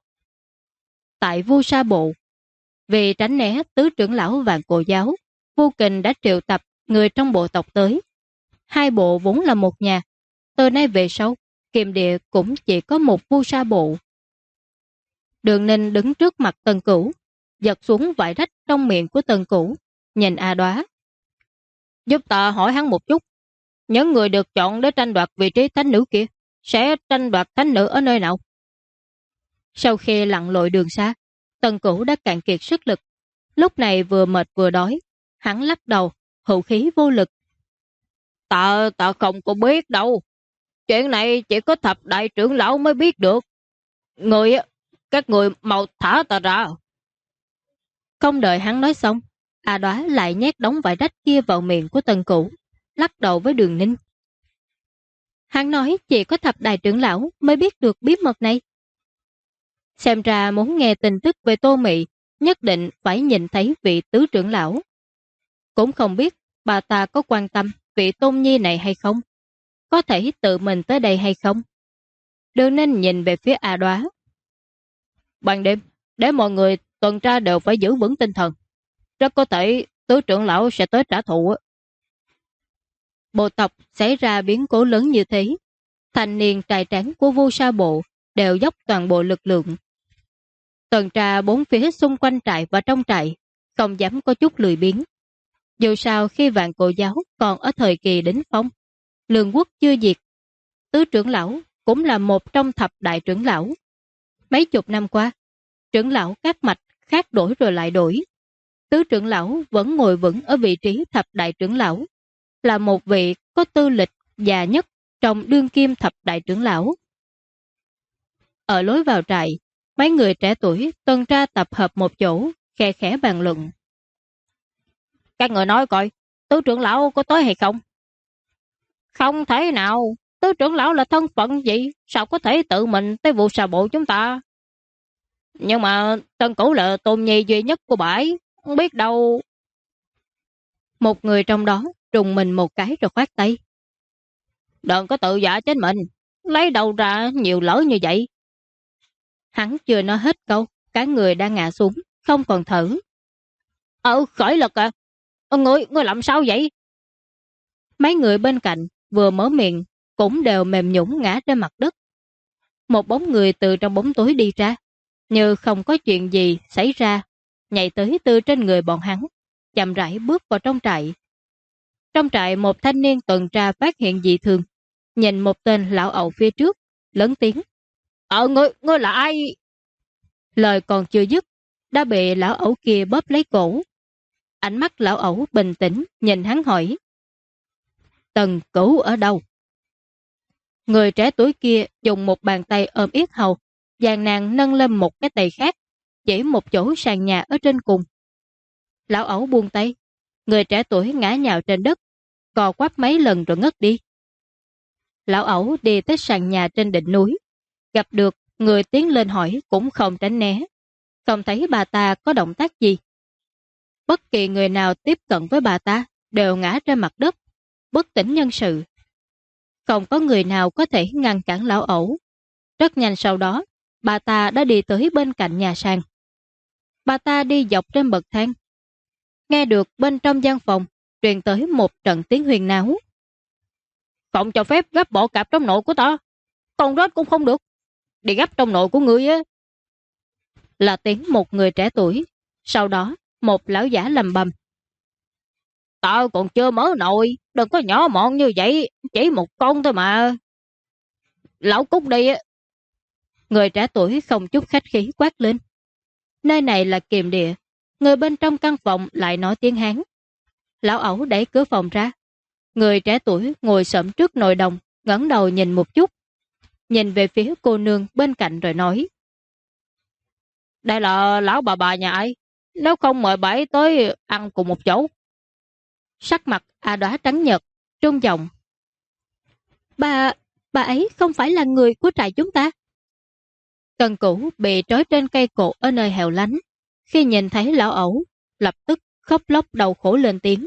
Tại Vu Sa Bộ, vì tránh né tứ trưởng lão Vạn Cổ giáo, Vô Kình đã triệu tập người trong bộ tộc tới. Hai bộ vốn là một nhà, từ nay về sau, Kiềm Địa cũng chỉ có một Vu Sa Bộ. Đường Ninh đứng trước mặt Tần Cửu, giật xuống vải rách trong miệng của Tần Cửu, nhìn A Đóa. Giúp ta hỏi hắn một chút, những người được chọn để tranh đoạt vị trí thánh nữ kia sẽ tranh đoạt thánh nữ ở nơi nào? Sau khi lặn lội đường xa, Tần Cửu đã cạn kiệt sức lực. Lúc này vừa mệt vừa đói, hắn lắc đầu, hữu khí vô lực. Ta không có biết đâu. Chuyện này chỉ có thập đại trưởng lão mới biết được. Các người mau thả ta ra. Không đợi hắn nói xong, A Đóa lại nhét đống vải rách kia vào miệng của Tần Cửu, lắc đầu với Đường Ninh. Hắn nói chỉ có thập đại trưởng lão mới biết được bí mật này. Xem ra muốn nghe tin tức về Tô Mị, nhất định phải nhìn thấy vị tứ trưởng lão. Cũng không biết bà ta có quan tâm vị Tôn Nhi này hay không, có thể tự mình tới đây hay không. Đường Ninh nhìn về phía A Đóa. Ban đêm, để mọi người tuần tra đều phải giữ vững tinh thần. Rất có thể tứ trưởng lão sẽ tới trả thù. Bộ tộc xảy ra biến cố lớn như thế, thanh niên trai tráng của Vu Sa Bộ đều dốc toàn bộ lực lượng. Tuần tra bốn phía xung quanh trại và trong trại, không dám có chút lười biếng. Dù sao khi Vạn Cổ giáo còn ở thời kỳ đỉnh phong, Lương quốc chưa diệt, tứ trưởng lão cũng là một trong thập đại trưởng lão. Mấy chục năm qua, trưởng lão các mạch khác đổi rồi lại đổi. Tứ trưởng lão vẫn ngồi vững ở vị trí thập đại trưởng lão, là một vị có tư lịch già nhất trong đương kim thập đại trưởng lão. Ở lối vào trại, mấy người trẻ tuổi tuần tra tập hợp một chỗ, khe khẽ bàn luận. Các người nói coi, tứ trưởng lão có tới hay không? Không thể nào, tứ trưởng lão là thân phận gì, sao có thể tự mình tới Vu Sa Bộ chúng ta? Nhưng mà Tần Cửu là tôn nhi duy nhất của bãi, không biết đâu. Một người trong đó trùng mình một cái rồi khoát tay. Đừng có tự giả chết mình, lấy đầu ra nhiều lỡ như vậy. Hắn chưa nói hết câu, cả người đã ngã xuống, không còn thở. Khởi lực à? Ngươi làm sao vậy? Mấy người bên cạnh vừa mở miệng cũng đều mềm nhũn ngã trên mặt đất. Một bóng người từ trong bóng tối đi ra, như không có chuyện gì xảy ra, nhảy tới từ trên người bọn hắn, chậm rãi bước vào trong trại. Trong trại một thanh niên tuần tra phát hiện dị thường, nhìn một tên lão ẩu phía trước, lớn tiếng. Ngươi là ai? Lời còn chưa dứt, đã bị lão ẩu kia bóp lấy cổ. Ánh mắt lão ẩu bình tĩnh nhìn hắn hỏi. Tần Cửu ở đâu? Người trẻ tuổi kia dùng một bàn tay ôm yết hầu, dàn nàng nâng lên một cái tay khác, chỉ một chỗ sàn nhà ở trên cùng. Lão ẩu buông tay, người trẻ tuổi ngã nhào trên đất, cò quắp mấy lần rồi ngất đi. Lão ẩu đi tới sàn nhà trên đỉnh núi, gặp được người tiến lên hỏi cũng không tránh né, không thấy bà ta có động tác gì. Bất kỳ người nào tiếp cận với bà ta đều ngã trên mặt đất, bất tỉnh nhân sự. Không có người nào có thể ngăn cản lão ẩu. Rất nhanh sau đó, bà ta đã đi tới bên cạnh nhà sàn. Bà ta đi dọc trên bậc thang. Nghe được bên trong gian phòng truyền tới một trận tiếng huyền náo. Không cho phép gấp bộ cạp trong nội của ta. Con rết cũng không được. Đi gấp trong nội của ngươi á. Là tiếng một người trẻ tuổi. Sau đó, một lão giả lầm bầm. Tao còn chưa mở nồi, đừng có nhỏ mọn như vậy, chỉ một con thôi mà. Lão Cúc đi á. Người trẻ tuổi không chút khách khí quát lên. Nơi này là kiềm địa, người bên trong căn phòng lại nói tiếng Hán. Lão ẩu đẩy cửa phòng ra. Người trẻ tuổi ngồi xổm trước nồi đồng, ngẩng đầu nhìn một chút. Nhìn về phía cô nương bên cạnh rồi nói. Đây là lão bà nhà ai? Nếu không mời bà ấy tới ăn cùng một chỗ. Sắc mặt A Đóa trắng nhợt, trung giọng. Bà ấy không phải là người của trại chúng ta. Tần Cửu bị trói trên cây cột ở nơi hẻo lánh. Khi nhìn thấy lão ẩu, lập tức khóc lóc đau khổ lên tiếng.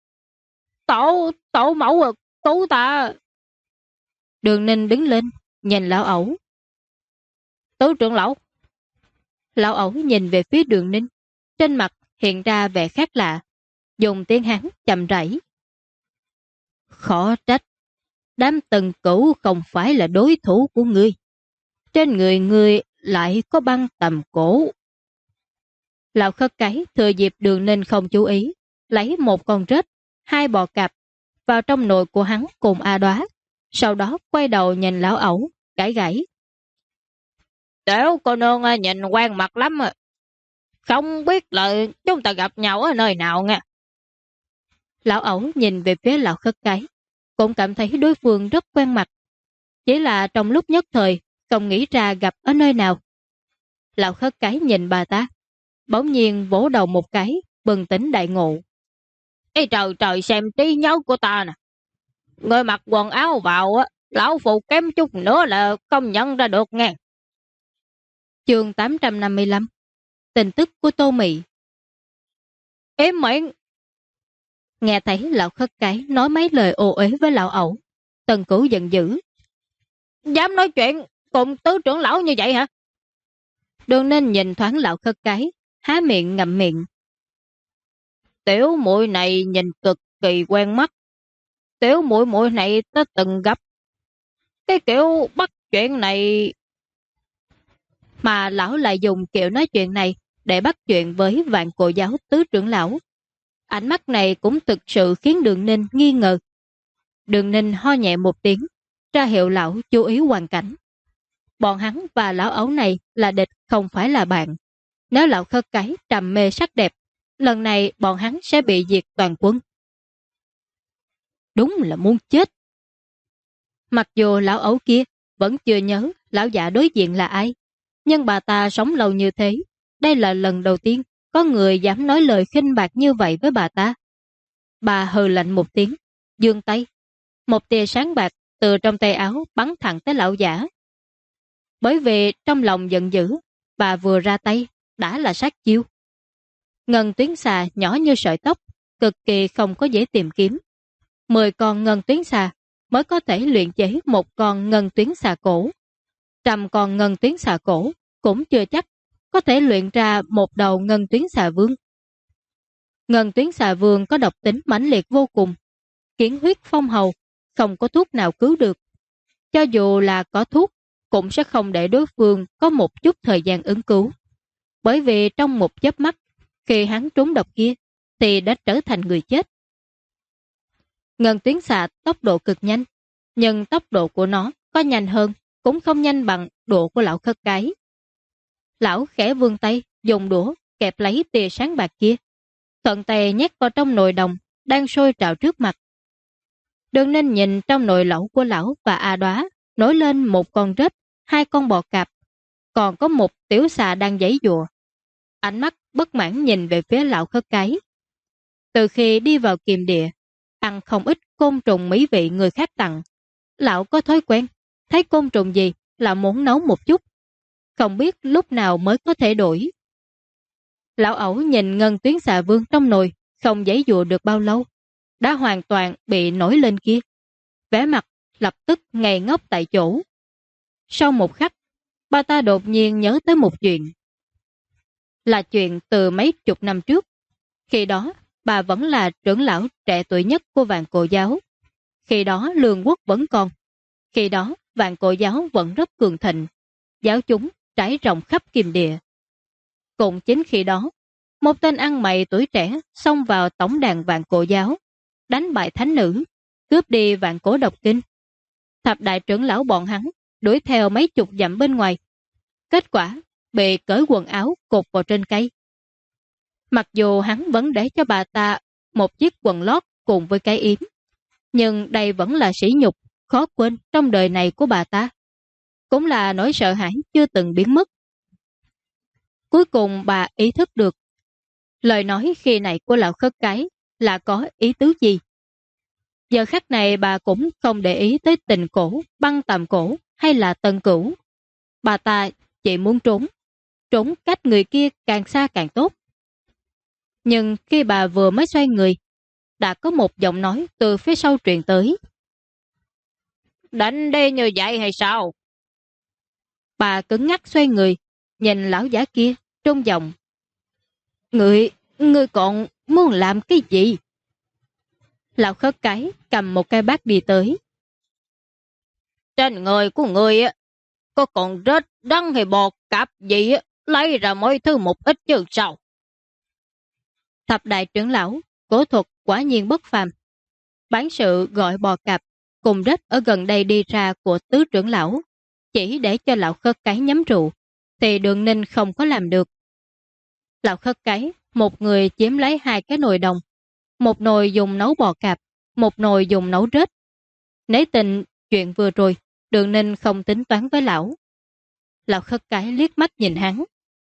Tổ mẫu cứu ta. Đường Ninh đứng lên, nhìn lão ẩu. Tứ trưởng lão. Lão ẩu nhìn về phía Đường Ninh, trên mặt hiện ra vẻ khác lạ, dùng tiếng Hán chậm rãi. Khó trách, đám Tần Cửu không phải là đối thủ của ngươi. Trên người ngươi lại có băng tầm cổ. Lão khất cái thừa dịp Đường Ninh không chú ý, lấy một con rết, 2 bò cạp vào trong nồi của hắn cùng A Đoá, sau đó quay đầu nhìn lão ẩu, gãi gãi. Tiểu cô nương nhìn quen mặt lắm à. Không biết là chúng ta gặp nhau ở nơi nào nha. Lão ẩu nhìn về phía lão khất cái, cũng cảm thấy đối phương rất quen mặt. Chỉ là trong lúc nhất thời, không nghĩ ra gặp ở nơi nào. Lão khất cái nhìn bà ta, bỗng nhiên vỗ đầu một cái, bừng tỉnh đại ngộ. Ê trời trời, xem trí nhớ của ta nè. Người mặc quần áo vào á, lão phụ kém chút nữa là không nhận ra được nghe. Chương 855. Tin tức của Tô Mị. Im miệng. Nghe thấy lão khất cái nói mấy lời ô uế với lão ẩu, Tần Cửu giận dữ. Dám nói chuyện cùng tứ trưởng lão như vậy hả? Đường Ninh nhìn thoáng lão khất cái, há miệng ngậm miệng. Tiểu muội này nhìn cực kỳ quen mắt. Tiểu muội muội này ta từng gặp. Cái kiểu bắt chuyện này. Mà lão lại dùng kiểu nói chuyện này để bắt chuyện với Vạn Cổ Giáo tứ trưởng lão. Ánh mắt này cũng thực sự khiến Đường Ninh nghi ngờ. Đường Ninh ho nhẹ một tiếng, ra hiệu lão chú ý hoàn cảnh. Bọn hắn và lão ấu này là địch, không phải là bạn. Nếu lão khất cái trầm mê sắc đẹp, lần này bọn hắn sẽ bị diệt toàn quân. Đúng là muốn chết. Mặc dù lão ấu kia vẫn chưa nhớ lão giả đối diện là ai, nhưng bà ta sống lâu như thế, đây là lần đầu tiên có người dám nói lời khinh bạc như vậy với bà ta. Bà hừ lạnh một tiếng, giương tay. Một tia sáng bạc từ trong tay áo bắn thẳng tới lão giả. Bởi vì trong lòng giận dữ, bà vừa ra tay đã là sát chiêu. Ngân tuyến xà nhỏ như sợi tóc, cực kỳ không có dễ tìm kiếm. 10 con ngân tuyến xà mới có thể luyện chế một con ngân tuyến xà cổ. 100 con ngân tuyến xà cổ cũng chưa chắc có thể luyện ra một đầu ngân tuyến xà vương. Ngân tuyến xà vương có độc tính mãnh liệt vô cùng, kiến huyết phong hầu, không có thuốc nào cứu được. Cho dù là có thuốc, cũng sẽ không để đối phương có một chút thời gian ứng cứu. Bởi vì trong một chớp mắt, khi hắn trúng độc kia, thì đã trở thành người chết. Ngân tuyến xà tốc độ cực nhanh, nhưng tốc độ của nó có nhanh hơn, cũng không nhanh bằng độ của lão khất cái. Lão khẽ vươn tay, dùng đũa kẹp lấy tia sáng bạc kia, thuận tay nhét vào trong nồi đồng đang sôi trào trước mặt. Đường Ninh nhìn trong nồi lẩu của lão và A Đoá nổi lên một con rết, 2 con bò cạp, còn có một tiểu xà đang giãy giụa. Ánh mắt bất mãn nhìn về phía lão khất cái. Từ khi đi vào Kiềm Địa, ăn không ít côn trùng mỹ vị người khác tặng, lão có thói quen, thấy côn trùng gì là muốn nấu một chút, không biết lúc nào mới có thể đổi. Lão ẩu nhìn ngân tuyến xà vương trong nồi, không giãy giụa được bao lâu, đã hoàn toàn bị nổi lên kia. Vẻ mặt lập tức ngây ngốc tại chỗ. Sau một khắc, bà ta đột nhiên nhớ tới một chuyện. Là chuyện từ mấy chục năm trước. Khi đó, bà vẫn là trưởng lão trẻ tuổi nhất của Vạn Cổ Giáo. Khi đó Lương Quốc vẫn còn. Khi đó Vạn Cổ Giáo vẫn rất cường thịnh. Giáo chúng trải rộng khắp Kiềm Địa. Cũng chính khi đó, một tên ăn mày tuổi trẻ xông vào tổng đàn Vạn Cổ Giáo, đánh bại thánh nữ, cướp đi Vạn Cổ Độc Kinh. Thập đại trưởng lão bọn hắn đuổi theo mấy chục dặm bên ngoài. Kết quả bị cởi quần áo cột vào trên cây. Mặc dù hắn vẫn để cho bà ta một chiếc quần lót cùng với cái yếm, nhưng đây vẫn là sỉ nhục khó quên trong đời này của bà ta. Cũng là nỗi sợ hãi chưa từng biến mất. Cuối cùng bà ý thức được lời nói khi này của lão khất cái là có ý tứ gì. Giờ khắc này bà cũng không để ý tới Tình Cổ, Băng Tầm Cổ hay là Tân Cửu. Bà ta chỉ muốn trốn cách người kia càng xa càng tốt. Nhưng khi bà vừa mới xoay người, đã có một giọng nói từ phía sau truyền tới. Đánh đi như vậy hay sao? Bà cứng ngắc xoay người, nhìn lão giả kia, trong giọng. Ngươi còn muốn làm cái gì? Lão khất cái cầm một cái bát đi tới. Trên người của ngươi có còn rết đắng hay bò cạp gì lấy ra mỗi thứ một ít chứ sao? Thập đại trưởng lão, cổ thuật quả nhiên bất phàm. Bản sự gọi bò cạp cùng rết ở gần đây đi ra của tứ trưởng lão, chỉ để cho lão khất cái nhắm rượu, thì Đường Ninh không có làm được. Lão khất cái, một người chiếm lấy 2 cái nồi đồng, một nồi dùng nấu bò cạp, một nồi dùng nấu rết. Nấy tình chuyện vừa rồi, Đường Ninh không tính toán với lão. Lão khất cái liếc mắt nhìn hắn.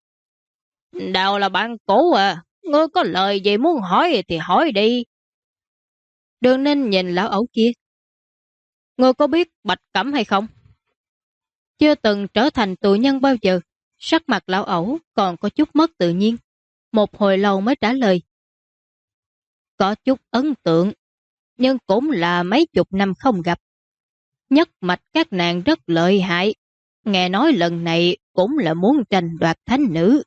Đào là bạn cũ à, ngươi có lời gì muốn hỏi thì hỏi đi. Đường Ninh nhìn lão ẩu kia. Ngươi có biết Bạch Cẩm hay không? Chưa từng trở thành tù nhân bao giờ, sắc mặt lão ẩu còn có chút mất tự nhiên. Một hồi lâu mới trả lời. Có chút ấn tượng, nhưng cũng là mấy chục năm không gặp. Nhất mạch các nàng rất lợi hại, nghe nói lần này cũng là muốn tranh đoạt thánh nữ.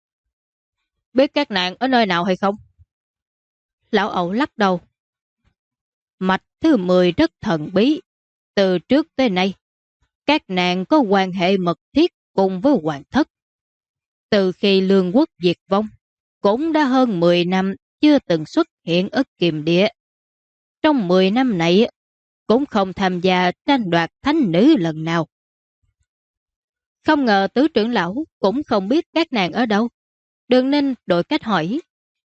Biết các nàng ở nơi nào hay không? Lão ẩu lắc đầu. Mạch thứ 10 rất thần bí, từ trước tới nay, các nàng có quan hệ mật thiết cùng với hoàng thất. Từ khi lương quốc diệt vong, cũng đã hơn 10 năm chưa từng xuất hiện ở Kiềm Địa. Trong 10 năm này, cũng không tham gia tranh đoạt thánh nữ lần nào. Không ngờ tứ trưởng lão cũng không biết các nàng ở đâu. Đường Ninh đổi cách hỏi.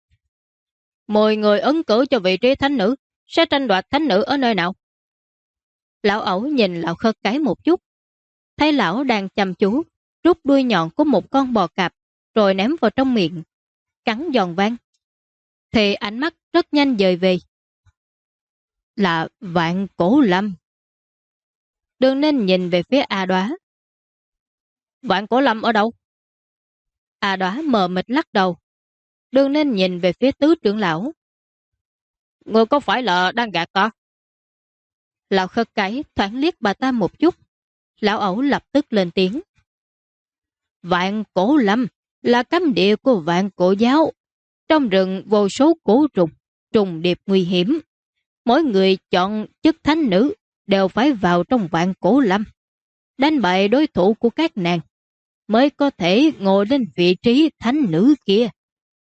10 người ứng cử cho vị trí thánh nữ, sẽ tranh đoạt thánh nữ ở nơi nào? Lão ẩu nhìn lão khất cái một chút. Thấy lão đang chăm chú, rút đuôi nhọn của một con bò cạp, rồi ném vào trong miệng, cắn giòn vang. Thì ánh mắt rất nhanh dời về. Là Vạn Cổ Lâm. Đường Ninh nhìn về phía A Đóa. Vạn Cổ Lâm ở đâu? A Đóa mờ mịt lắc đầu. Đường Ninh nhìn về phía tứ trưởng lão. Ngươi có phải là đang gạt ta? Lão khất cái thoáng liếc bà ta một chút. Lão ẩu lập tức lên tiếng. Vạn Cổ Lâm là cấm địa của Vạn Cổ giáo. Trong rừng vô số cổ trùng, trùng điệp nguy hiểm. Mỗi người chọn chức thánh nữ đều phải vào trong Vạn Cổ Lâm, đánh bại đối thủ của các nàng, mới có thể ngồi lên vị trí thánh nữ kia.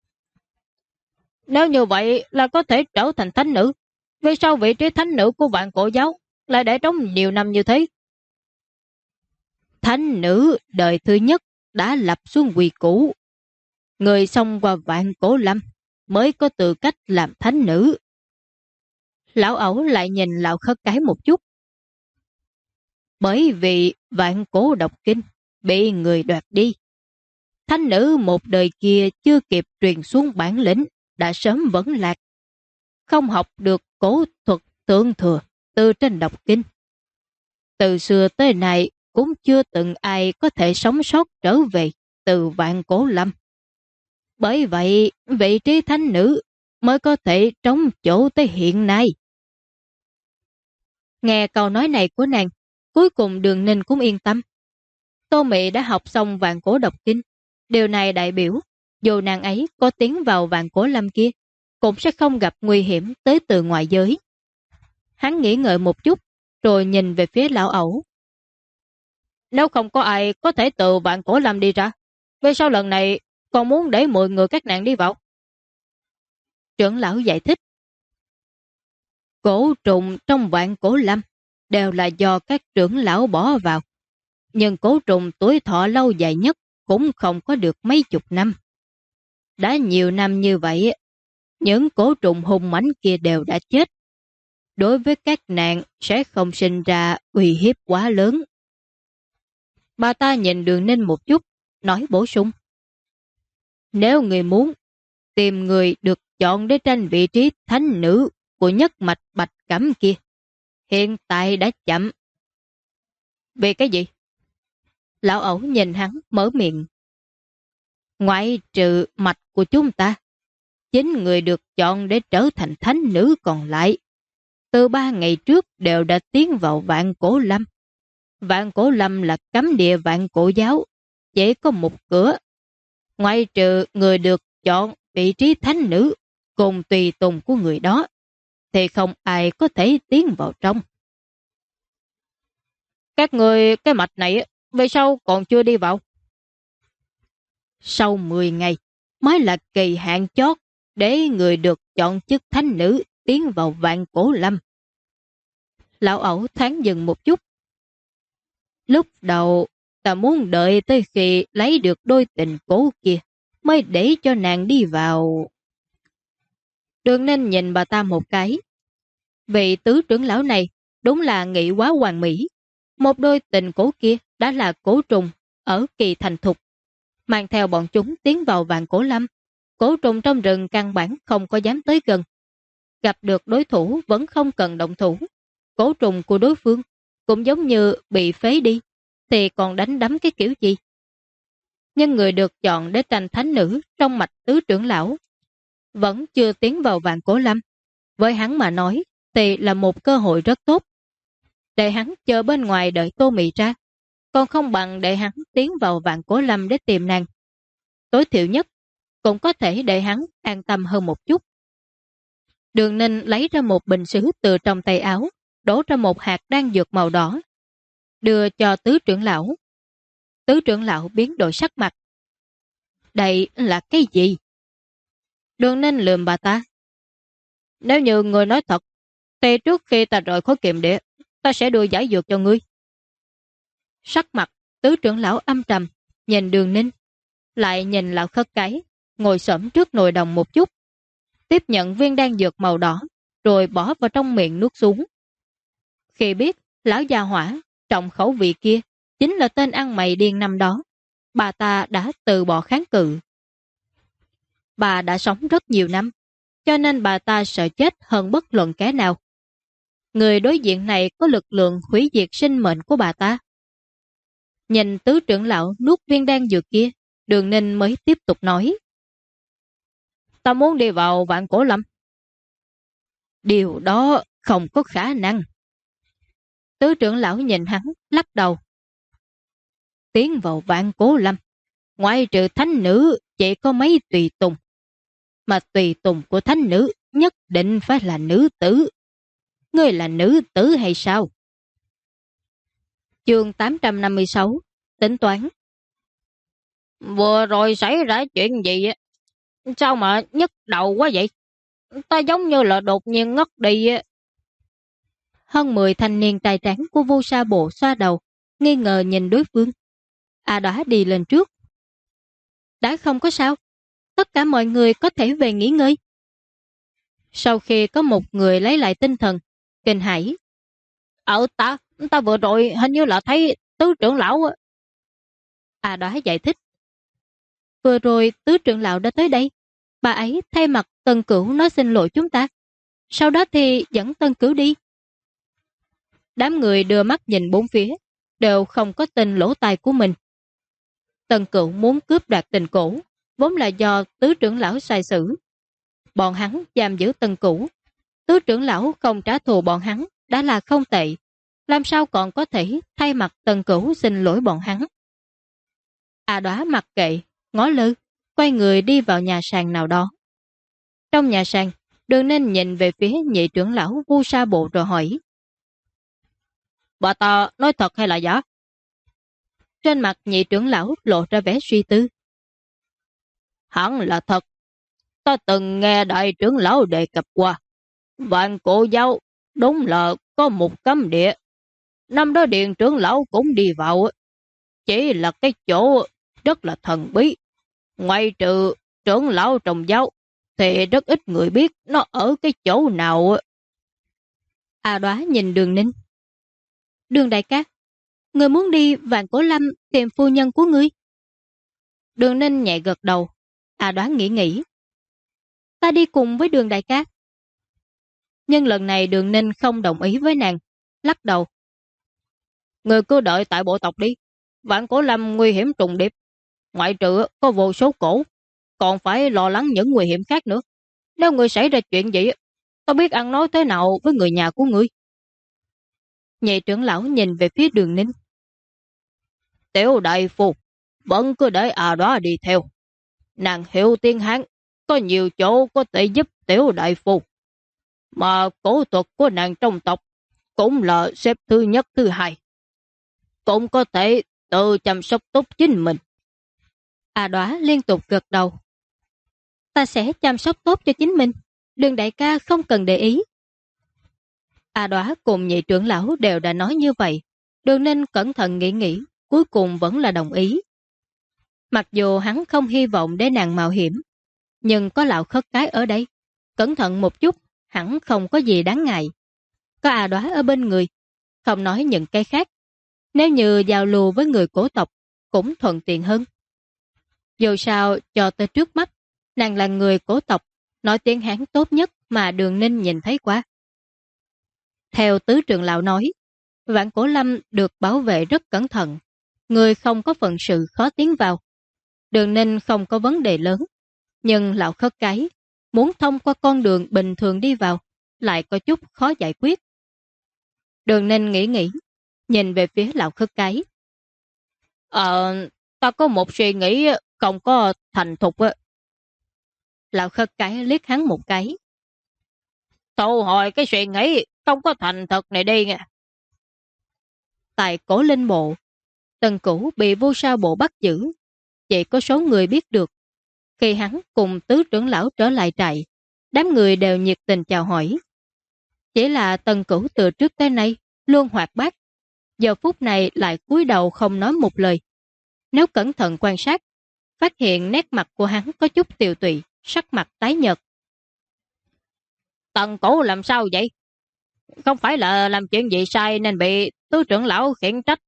Nếu như vậy là có thể trở thành thánh nữ, vì sao vị trí thánh nữ của Vạn Cổ giáo lại để trống nhiều năm như thế? Thánh nữ đời thứ nhất đã lập xuống quy củ. Người xông qua Vạn Cổ Lâm mới có tư cách làm thánh nữ. Lão ẩu lại nhìn lão khất cái một chút. Bởi vì Vạn Cổ độc kinh bị người đoạt đi. Thánh nữ một đời kia chưa kịp truyền xuống bản lĩnh, đã sớm vẫn lạc. Không học được cổ thuật tượng thừa từ trên độc kinh. Từ xưa tới nay cũng chưa từng ai có thể sống sót trở về từ Vạn Cổ Lâm. Bởi vậy, vị trí thánh nữ mới có thể trống chỗ tới hiện nay. Nghe câu nói này của nàng, cuối cùng Đường Ninh cũng yên tâm. Tô Mị đã học xong Vạn Cổ độc kinh. Điều này đại biểu, dù nàng ấy có tiến vào Vạn Cổ Lâm kia, cũng sẽ không gặp nguy hiểm tới từ ngoại giới. Hắn nghĩ ngợi một chút, rồi nhìn về phía lão ẩu. Nếu không có ai có thể từ Vạn Cổ Lâm đi ra, vì sao lần này còn muốn để 10 người các nàng đi vào? Trưởng lão giải thích. Cổ trùng trong Vạn Cổ Lâm đều là do các trưởng lão bỏ vào. Nhưng cổ trùng tuổi thọ lâu dài nhất cũng không có được mấy chục năm. Đã nhiều năm như vậy, những cổ trùng hung mãnh kia đều đã chết. Đối với các nàng sẽ không sinh ra uy hiếp quá lớn. Bà ta nhìn Đường Ninh một chút, nói bổ sung. Nếu người muốn tìm người được chọn để tranh vị trí thánh nữ của nhất mạch Bạch Cẩm kia, hiện tại đã chậm. Vì cái gì? Lão ẩu nhìn hắn mở miệng. Ngoại trừ mạch của chúng ta, 9 người được chọn để trở thành thánh nữ còn lại, từ 3 ngày trước đều đã tiến vào Vạn Cổ Lâm. Vạn Cổ Lâm là cấm địa Vạn Cổ giáo, chỉ có một cửa. Ngoại trừ người được chọn vị trí thánh nữ cùng tùy tùng của người đó, thì không ai có thể tiến vào trong. Các người cái mạch này vì sao còn chưa đi vào? Sau 10 ngày mới là kỳ hạn chót để người được chọn chức thánh nữ tiến vào Vạn Cổ Lâm. Lão ẩu thoáng dừng một chút. Lúc đầu ta muốn đợi tới khi lấy được đôi tình cố kia mới để cho nàng đi vào. Đường Ninh nhìn bà ta một cái. Vị tứ trưởng lão này đúng là nghĩ quá hoàn mỹ. Một đôi tình cố kia đã là cổ trùng ở kỳ thành thục, mang theo bọn chúng tiến vào Vạn Cổ Lâm. Cổ trùng trong rừng căn bản không có dám tới gần. Gặp được đối thủ vẫn không cần động thủ. Cổ trùng của đối phương cũng giống như bị phế đi, thì còn đánh đấm cái kiểu gì? Nhưng người được chọn để tranh thánh nữ trong mạch tứ trưởng lão vẫn chưa tiến vào Vạn Cổ Lâm. Với hắn mà nói thì là một cơ hội rất tốt. Để hắn chờ bên ngoài đợi Tô Mị ra, còn không bằng để hắn tiến vào Vạn Cổ Lâm để tìm nàng. Tối thiểu nhất cũng có thể để hắn an tâm hơn một chút. Đường Ninh lấy ra một bình sứ từ trong tay áo, đổ ra một hạt đan dược màu đỏ, đưa cho tứ trưởng lão. Tứ trưởng lão biến đổi sắc mặt. Đây là cái gì? Đường Ninh lườm bà ta. Nếu như người nói thật, thì trước khi ta rời khỏi kiềm địa, ta sẽ đưa giải dược cho ngươi. Sắc mặt tứ trưởng lão âm trầm, nhìn Đường Ninh, lại nhìn lão khất cái, ngồi xổm trước nồi đồng một chút, tiếp nhận viên đan dược màu đỏ, rồi bỏ vào trong miệng nuốt xuống. Khi biết lão già hỏa trọng khẩu vị kia chính là tên ăn mày điên năm đó, bà ta đã từ bỏ kháng cự. Bà đã sống rất nhiều năm, cho nên bà ta sợ chết hơn bất luận kẻ nào. Người đối diện này có lực lượng hủy diệt sinh mệnh của bà ta. Nhìn tứ trưởng lão nuốt viên đan dược kia, Đường Ninh mới tiếp tục nói. Ta muốn đi vào Vạn Cổ Lâm. Điều đó không có khả năng. Tứ trưởng lão nhìn hắn, lắc đầu. Tiến vào Vạn Cổ Lâm, ngoại trừ thánh nữ chỉ có mấy tùy tùng. Mà tùy tùng của thánh nữ nhất định phải là nữ tử. Ngươi là nữ tử hay sao? Chương 856, tính toán. Vừa rồi xảy ra chuyện gì á? Sao mà nhức đầu quá vậy? Ta giống như là đột nhiên ngất đi á. Hơn 10 thanh niên tài tráng của Vu Sa Bộ xoa đầu, nghi ngờ nhìn đối phương. Đóa đi lên trước. Đã không có sao, tất cả mọi người có thể về nghỉ ngơi. Sau khi có một người lấy lại tinh thần, kinh hãi. Ta vừa rồi hình như là thấy tứ trưởng lão. Đóa giải thích. Vừa rồi tứ trưởng lão đã tới đây. Bà ấy thay mặt Tân Cửu nói xin lỗi chúng ta. Sau đó thì dẫn Tân Cửu đi. Đám người đưa mắt nhìn bốn phía, đều không có tin lỗ tai của mình. Tân Cửu muốn cướp đoạt tình cổ, vốn là do tứ trưởng lão sai xử. Bọn hắn giam giữ Tân Cửu. Tứ trưởng lão không trả thù bọn hắn đã là không tệ. Làm sao còn có thể thay mặt Tân Cửu xin lỗi bọn hắn? Đóa mặc kệ, ngó lơ, quay người đi vào nhà sàn nào đó. Trong nhà sàn, Đường Ninh nhìn về phía nhị trưởng lão Vu Sa Bộ rồi hỏi. Bà ta nói thật hay là giả? Trên mặt nhị trưởng lão lộ ra vẻ suy tư. Hẳn là thật. Ta từng nghe đại trưởng lão đề cập qua. Vạn Cổ Giáo đúng là có một cấm địa. Năm đó điện trưởng lão cũng đi vào. Chỉ là cái chỗ rất là thần bí. Ngoài trừ trưởng lão trong giáo thì rất ít người biết nó ở cái chỗ nào. Đóa nhìn Đường Ninh. Đường đại ca, người muốn đi Vạn Cổ Lâm tìm phu nhân của ngươi. Đường Ninh nhẹ gật đầu. Đóa nghĩ. Ta đi cùng với Đường đại ca. Nhưng lần này Đường Ninh không đồng ý với nàng, lắc đầu. Người cứ đợi tại bộ tộc đi. Vạn Cổ Lâm nguy hiểm trùng điệp. Ngoại trừ có vô số cổ, còn phải lo lắng những nguy hiểm khác nữa. Nếu người xảy ra chuyện gì, ta biết ăn nói thế nào với người nhà của ngươi. Nhị trưởng lão nhìn về phía Đường Ninh. Tiểu đại phu, vẫn cứ để Đóa đi theo. Nàng hiểu tiếng Hán, có nhiều chỗ có thể giúp tiểu đại phu. Mà cổ thuật của nàng trong tộc cũng là xếp thứ nhất thứ hai. Cũng có thể tự chăm sóc tốt chính mình. Đóa liên tục gật đầu. Ta sẽ chăm sóc tốt cho chính mình. Đường đại ca không cần để ý. A Đóa cùng nhị trưởng lão đều đã nói như vậy. Đường Ninh cẩn thận nghĩ, cuối cùng vẫn là đồng ý. Mặc dù hắn không hy vọng để nàng mạo hiểm, nhưng có lão khất cái ở đây, cẩn thận một chút, hẳn không có gì đáng ngại. Có A Đóa ở bên người, không nói những cái khác. Nếu như giao lưu với người cổ tộc, cũng thuận tiện hơn. Dù sao, cho tới trước mắt, nàng là người cổ tộc, nói tiếng Hán tốt nhất mà Đường Ninh nhìn thấy qua. Theo tứ trưởng lão nói, Vạn Cổ Lâm được bảo vệ rất cẩn thận, người không có phận sự khó tiến vào. Đường Ninh không có vấn đề lớn, nhưng lão khất cái muốn thông qua con đường bình thường đi vào, lại có chút khó giải quyết. Đường Ninh nghĩ, nhìn về phía lão khất cái. Ta có một suy nghĩ không có thành thục á. Lão khất cái liếc hắn một cái. Thu hồi cái suy nghĩ không có thành thực này đi nha. Tại Cổ Linh Bộ, Tần Cửu bị Vô Sao Bộ bắt giữ, chỉ có số người biết được. Khi hắn cùng tứ trưởng lão trở lại trại, đám người đều nhiệt tình chào hỏi. Chỉ là Tần Cửu từ trước tới nay luôn hoạt bát, giờ phút này lại cúi đầu không nói một lời. Nếu cẩn thận quan sát, phát hiện nét mặt của hắn có chút tiều tụy, sắc mặt tái nhợt. Tần Cửu làm sao vậy? Không phải là làm chuyện gì sai nên bị tứ trưởng lão khiển trách.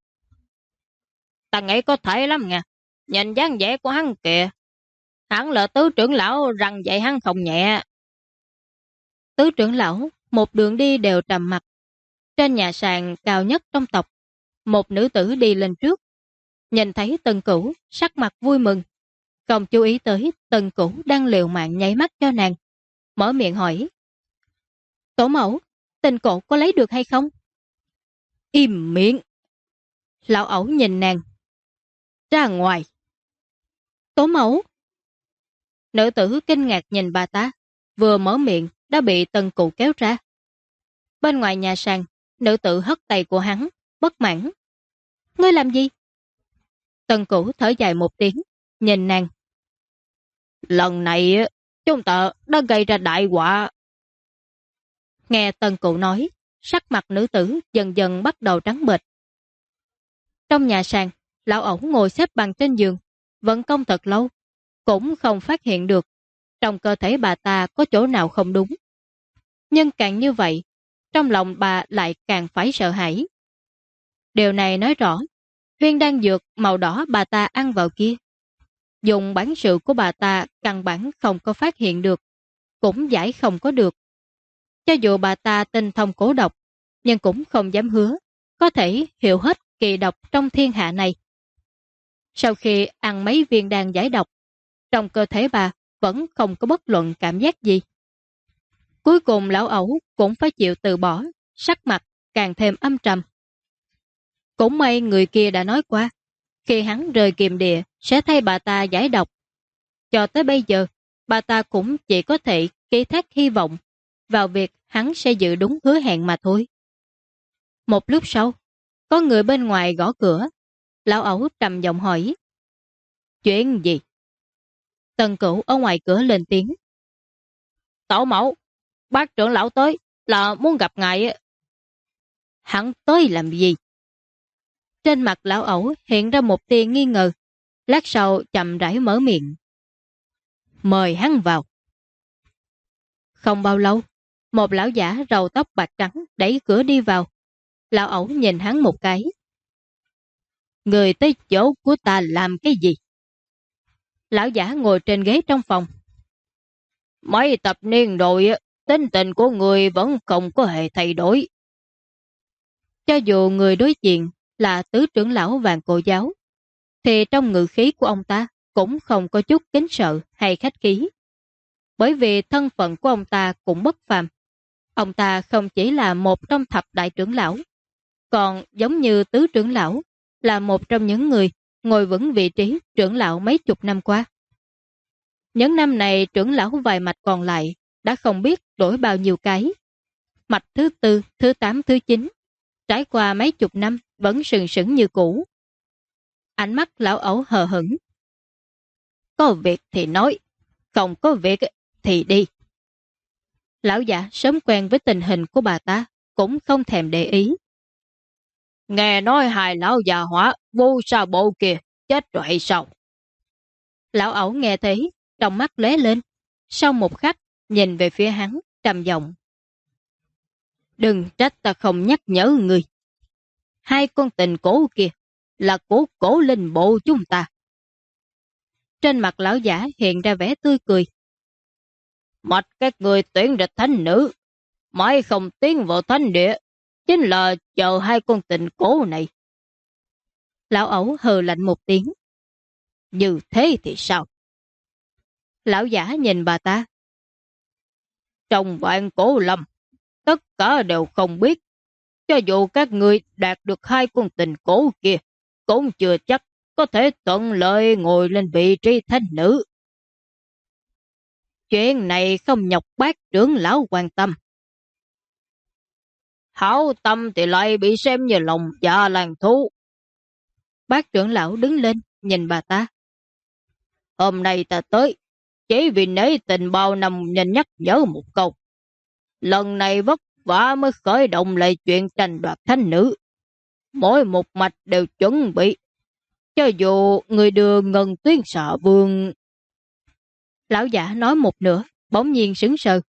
Ta nghĩ có thể lắm nha. Nhìn dáng vẻ của hắn kìa. Hắn là tứ trưởng lão rằng vậy hắn không nhẹ. Tứ trưởng lão một đường đi đều trầm mặt. Trên nhà sàn cao nhất trong tộc, một nữ tử đi lên trước. Nhìn thấy Tần Cửu sắc mặt vui mừng. Không chú ý tới Tần Cửu đang liều mạng nháy mắt cho nàng. Mở miệng hỏi. Tổ mẫu, Tình Cổ có lấy được hay không? Im miệng. Lão ẩu nhìn nàng. Ra ngoài. Tổ mẫu. Nữ tử kinh ngạc nhìn bà ta, vừa mở miệng đã bị Tần Cửu kéo ra. Bên ngoài nhà sàn, nữ tử hất tay của hắn, bất mãn. Ngươi làm gì? Tần Cửu thở dài một tiếng, nhìn nàng. Lần này chúng ta đã gây ra đại họa. Nghe Tần Cửu nói, sắc mặt nữ tử dần dần bắt đầu trắng bệch. Trong nhà sàn, lão ẩu ngồi xếp bằng trên giường, vận công thật lâu, cũng không phát hiện được trong cơ thể bà ta có chỗ nào không đúng. Nhưng càng như vậy, trong lòng bà lại càng phải sợ hãi. Điều này nói rõ, viên đan dược màu đỏ bà ta ăn vào kia, dùng bản sự của bà ta căn bản không có phát hiện được, cũng giải không có được. Cho dù bà ta tinh thông cổ độc, nhưng cũng không dám hứa có thể hiểu hết kỳ độc trong thiên hạ này. Sau khi ăn mấy viên đan giải độc, trong cơ thể bà vẫn không có bất luận cảm giác gì. Cuối cùng lão ẩu cũng phải chịu từ bỏ, sắc mặt càng thêm âm trầm. Cũng may người kia đã nói qua, khi hắn rời kiềm địa sẽ thay bà ta giải độc. Cho tới bây giờ, bà ta cũng chỉ có thể ký thác hy vọng vào việc hắn sẽ giữ đúng hứa hẹn mà thôi. Một lúc sau, có người bên ngoài gõ cửa. Lão ẩu trầm giọng hỏi. Chuyện gì? Tần Cửu ở ngoài cửa lên tiếng. Tổ mẫu, bác trưởng lão tới là muốn gặp ngài. Hắn tới làm gì? Trên mặt lão ẩu hiện ra một tia nghi ngờ. Lát sau chậm rãi mở miệng. Mời hắn vào. Không bao lâu, một lão giả râu tóc bạc trắng đẩy cửa đi vào. Lão ẩu nhìn hắn một cái. Người tới chỗ của ta làm cái gì? Lão giả ngồi trên ghế trong phòng. Mấy tập niên rồi, tính tình của người vẫn không có hề thay đổi. Cho dù người đối diện là tứ trưởng lão Vạn Cổ Giáo, thì trong ngữ khí của ông ta cũng không có chút kính sợ hay khách khí. Bởi vì thân phận của ông ta cũng bất phàm. Ông ta không chỉ là một trong thập đại trưởng lão, còn giống như tứ trưởng lão, là một trong những người ngồi vững vị trí trưởng lão mấy chục năm qua. Những năm này trưởng lão vài mạch còn lại đã không biết đổi bao nhiêu cái. Mạch thứ 4, thứ 8, thứ 9, trải qua mấy chục năm vẫn sừng sững như cũ. Ánh mắt lão ẩu hờ hững. Có việc thì nói, không có việc thì đi. Lão giả sớm quen với tình hình của bà ta, cũng không thèm để ý. Nghe nói hai lão già hỏa vô sa bộ kia chết rồi hay sao? Lão ẩu nghe thấy, trong mắt lóe lên. Sau một khắc, nhìn về phía hắn, trầm giọng. Đừng trách ta không nhắc nhở người. Hai con tình cổ kia là của cổ linh bộ chúng ta. Trên mặt lão giả hiện ra vẻ tươi cười. Mặt các người tuyển địch thánh nữ, mãi không tiến vào thánh địa, chính là chờ hai con tình cổ này. Lão ẩu hừ lạnh một tiếng. Như thế thì sao? Lão giả nhìn bà ta. Trong vạn cổ lâm, tất cả đều không biết. Cho dù các người đạt được hai con tình cổ kia, cũng chưa chắc có thể thuận lợi ngồi lên vị trí thánh nữ. Chuyện này không nhọc bác trưởng lão quan tâm. Hảo tâm thì lại bị xem như lòng dạ làng thú. Bác trưởng lão đứng lên, nhìn bà ta. Hôm nay ta tới, chỉ vì nể tình bao năm nên nhắc nhở một câu. Lần này vất vả mới khởi động lại chuyện tranh đoạt thánh nữ. Mỗi một mạch đều chuẩn bị. Cho dù người đưa Ngân Tuyên Xạ Vương... Lão giả nói một nửa, bỗng nhiên sững sờ.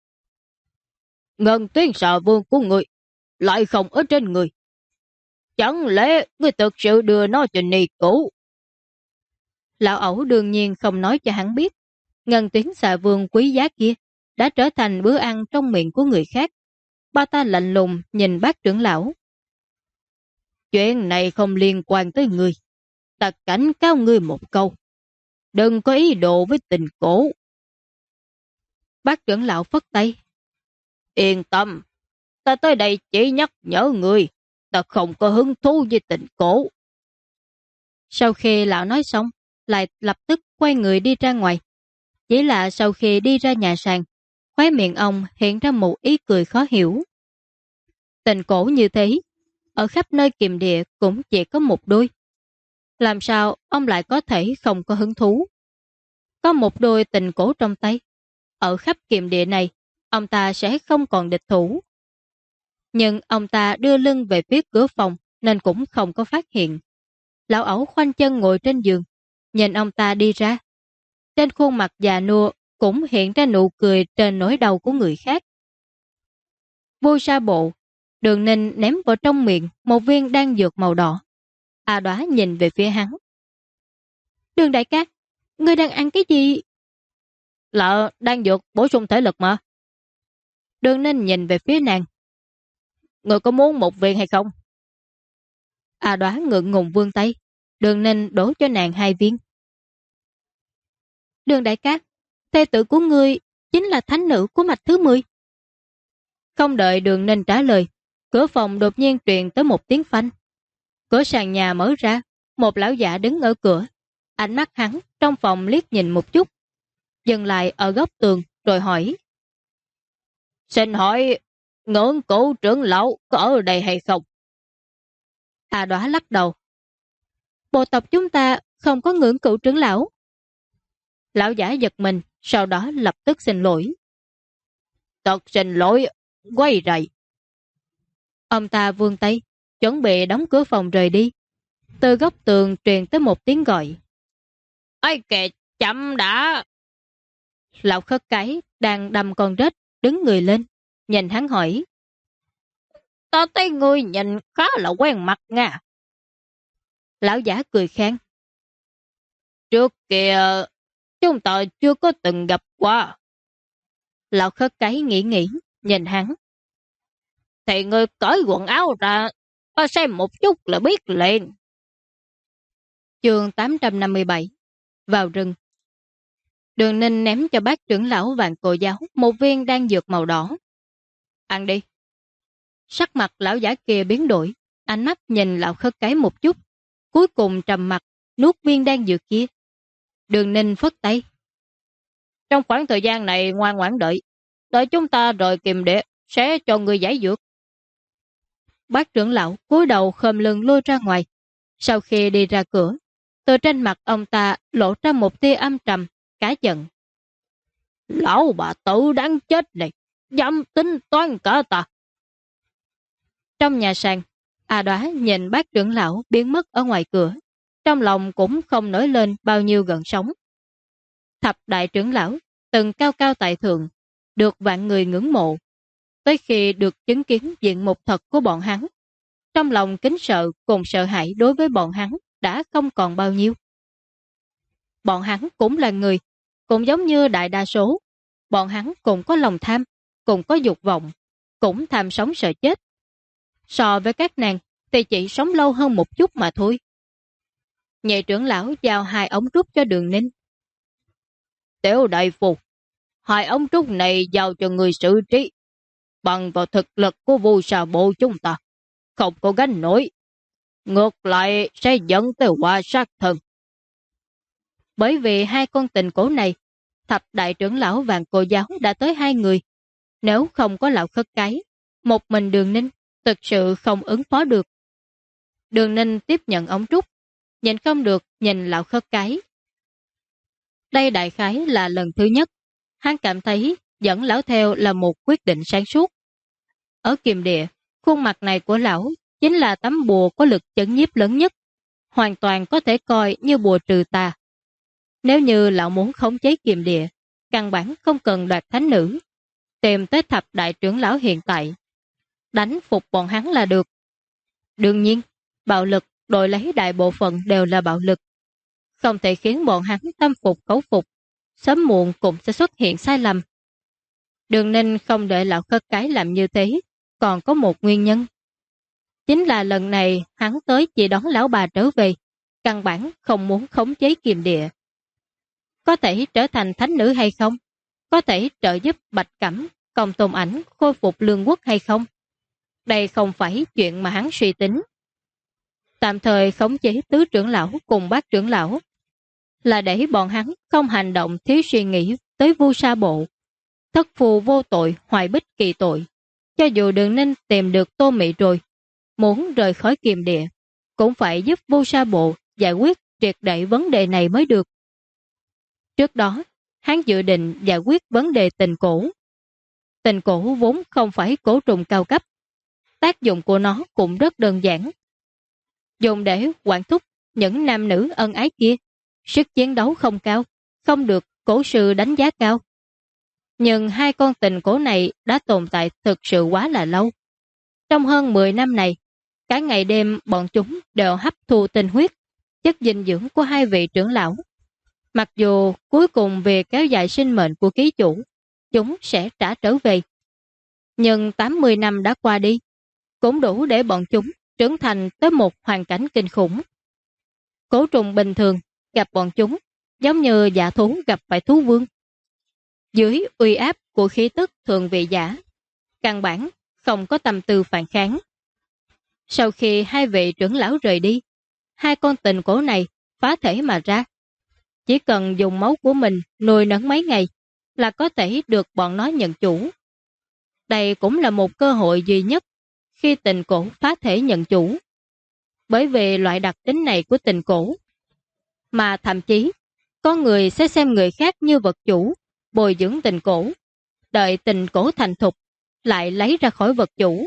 Ngân Tuyên Xạ Vương của người lại không ở trên người. Chẳng lẽ người thực sự đưa nó cho Ni Cũ? Lão ẩu đương nhiên không nói cho hắn biết. Ngân Tuyến Xạ Vương quý giá kia đã trở thành bữa ăn trong miệng của người khác. Ba ta lạnh lùng nhìn bác trưởng lão. Chuyện này không liên quan tới người. Ta cảnh cáo ngươi một câu. Đừng có ý đồ với tình cổ. Bác trưởng lão phất tay. Yên tâm. Ta tới đây chỉ nhắc nhở người. Ta không có hứng thú với tình cổ. Sau khi lão nói xong, lại lập tức quay người đi ra ngoài. Chỉ là sau khi đi ra nhà sàn, khóe miệng ông hiện ra một ý cười khó hiểu. Tình cổ như thế, ở khắp nơi kiềm địa cũng chỉ có một đôi. Làm sao ông lại có thể không có hứng thú? Có một đôi tình cổ trong tay. Ở khắp kiềm địa này, ông ta sẽ không còn địch thủ. Nhưng ông ta đưa lưng về phía cửa phòng nên cũng không có phát hiện. Lão ẩu khoanh chân ngồi trên giường, nhìn ông ta đi ra. Trên khuôn mặt già nua cũng hiện ra nụ cười trên nỗi đau của người khác. Vô sa bộ, Đường Ninh ném vào trong miệng một viên đan dược màu đỏ. A Đóa nhìn về phía hắn. Đường đại ca, ngươi đang ăn cái gì? Là đan dược bổ sung thể lực mà. Đường Ninh nhìn về phía nàng. Người có muốn một viên hay không? A Đóa ngượng ngùng vươn tay. Đường Ninh đổ cho nàng 2 viên. Đường đại ca, thê tử của ngươi chính là thánh nữ của mạch thứ 10. Không đợi Đường Ninh trả lời, cửa phòng đột nhiên truyền tới một tiếng phanh. Cửa sàn nhà mở ra, một lão giả đứng ở cửa. Ánh mắt hắn trong phòng liếc nhìn một chút, dừng lại ở góc tường rồi hỏi. Xin hỏi, Ngưỡng Cửu trưởng lão có ở đây hay không? A Đóa lắc đầu. Bộ tộc chúng ta không có Ngưỡng Cửu trưởng lão. Lão giả giật mình, sau đó lập tức xin lỗi. Thật xin lỗi, quay rầy. Ông ta vươn tay, chuẩn bị đóng cửa phòng rời đi. Từ góc tường truyền tới một tiếng gọi. Ây kìa, chậm đã. Lão Khất Cái đang đâm con rết, đứng người lên, nhìn hắn hỏi. Ta thấy ngươi nhìn khá là quen mặt nha. Lão giả cười khan. Trước kia, chúng ta chưa có từng gặp qua. Lão Khất Cái nghĩ, nhìn hắn. Thì ngươi cởi quần áo ra, ta xem một chút là biết liền. Chương 857. Vào rừng. Đường Ninh ném cho bác trưởng lão Vạn Cổ Giáo một viên đan dược màu đỏ. Ăn đi. Sắc mặt lão giả kia biến đổi, ánh mắt nhìn lão Khất Cái một chút, cuối cùng trầm mặt, nuốt viên đan dược kia. Đường Ninh phất tay. Trong khoảng thời gian này ngoan ngoãn đợi chúng ta rồi kiềm địa, sẽ cho người giải dược. Bác trưởng lão cúi đầu khom lưng lui ra ngoài. Sau khi đi ra cửa, từ trên mặt ông ta lộ ra một tia âm trầm, cá giận. Lão bà tử đáng chết này, dám tính toán cả ta. Trong nhà sàn, A Đóa nhìn bác trưởng lão biến mất ở ngoài cửa, trong lòng cũng không nổi lên bao nhiêu gợn sóng. Thập đại trưởng lão từng cao cao tại thượng, được vạn người ngưỡng mộ. Tới khi được chứng kiến diện mục thật của bọn hắn, trong lòng kính sợ cùng sợ hãi đối với bọn hắn đã không còn bao nhiêu. Bọn hắn cũng là người, cũng giống như đại đa số. Bọn hắn cũng có lòng tham, cũng có dục vọng, cũng tham sống sợ chết. So với các nàng thì chỉ sống lâu hơn một chút mà thôi. Nhị trưởng lão giao 2 ống trúc cho Đường Ninh. Tiểu đại phu, 2 ống trúc này giao cho người xử trí. Bằng vào thực lực của Vu Sa Bộ chúng ta, không có gánh nổi. Ngược lại sẽ dẫn tới họa sát thân. Bởi vì 2 con tình cổ này, thập đại trưởng lão Vạn Cổ Giáo đã tới 2 người. Nếu không có lão khất cái, một mình Đường Ninh thực sự không ứng phó được. Đường Ninh tiếp nhận ống trúc, nhìn không được nhìn lão khất cái. Đây đại khái là lần thứ nhất, hắn cảm thấy dẫn lão theo là một quyết định sáng suốt. Ở Kiềm Địa, khuôn mặt này của lão chính là tấm bùa có lực chấn nhiếp lớn nhất, hoàn toàn có thể coi như bùa trừ tà. Nếu như lão muốn khống chế Kiềm Địa, căn bản không cần đoạt thánh nữ, tìm tới thập đại trưởng lão hiện tại, đánh phục bọn hắn là được. Đương nhiên, bạo lực đổi lấy đại bộ phận đều là bạo lực. Không thể khiến bọn hắn tâm phục khẩu phục, sớm muộn cũng sẽ xuất hiện sai lầm. Đường Ninh không để lão khất cái làm như thế, còn có một nguyên nhân. Chính là lần này hắn tới chỉ đón lão bà trở về, căn bản không muốn khống chế Kiềm Địa. Có thể trở thành thánh nữ hay không? Có thể trợ giúp Bạch Cẩm, Công Tôn Ảnh khôi phục lương quốc hay không? Đây không phải chuyện mà hắn suy tính. Tạm thời khống chế tứ trưởng lão cùng bát trưởng lão là để bọn hắn không hành động thiếu suy nghĩ tới Vu Sa Bộ. Thất phù vô tội, hoài bích kỳ tội. Cho dù Đường Ninh tìm được Tô Mị rồi, muốn rời khỏi Kiềm Địa, cũng phải giúp Vu Sa Bộ giải quyết triệt để vấn đề này mới được. Trước đó, hắn dự định giải quyết vấn đề tình cổ. Tình cổ vốn không phải cổ trùng cao cấp. Tác dụng của nó cũng rất đơn giản. Dùng để quản thúc những nam nữ ân ái kia. Sức chiến đấu không cao, không được cổ sư đánh giá cao. Nhưng 2 con tình cổ này đã tồn tại thực sự quá là lâu. Trong hơn 10 năm này, cả ngày đêm bọn chúng đều hấp thu tinh huyết, chất dinh dưỡng của 2 vị trưởng lão. Mặc dù cuối cùng về kéo dài sinh mệnh của ký chủ, chúng sẽ trả trở về. Nhưng 80 năm đã qua đi, cũng đủ để bọn chúng trưởng thành tới một hoàn cảnh kinh khủng. Cổ trùng bình thường gặp bọn chúng giống như dạ thú gặp phải thú vương. Dưới uy áp của khí tức thượng vị giả, căn bản không có tâm tư phản kháng. Sau khi 2 vị trưởng lão rời đi, 2 con tình cổ này phá thể mà ra. Chỉ cần dùng máu của mình nuôi nấng mấy ngày là có thể được bọn nó nhận chủ. Đây cũng là một cơ hội duy nhất khi tình cổ phá thể nhận chủ. Bởi vì loại đặc tính này của tình cổ, mà thậm chí có người sẽ xem người khác như vật chủ, bồi dưỡng tình cổ, đợi tình cổ thành thục lại lấy ra khỏi vật chủ.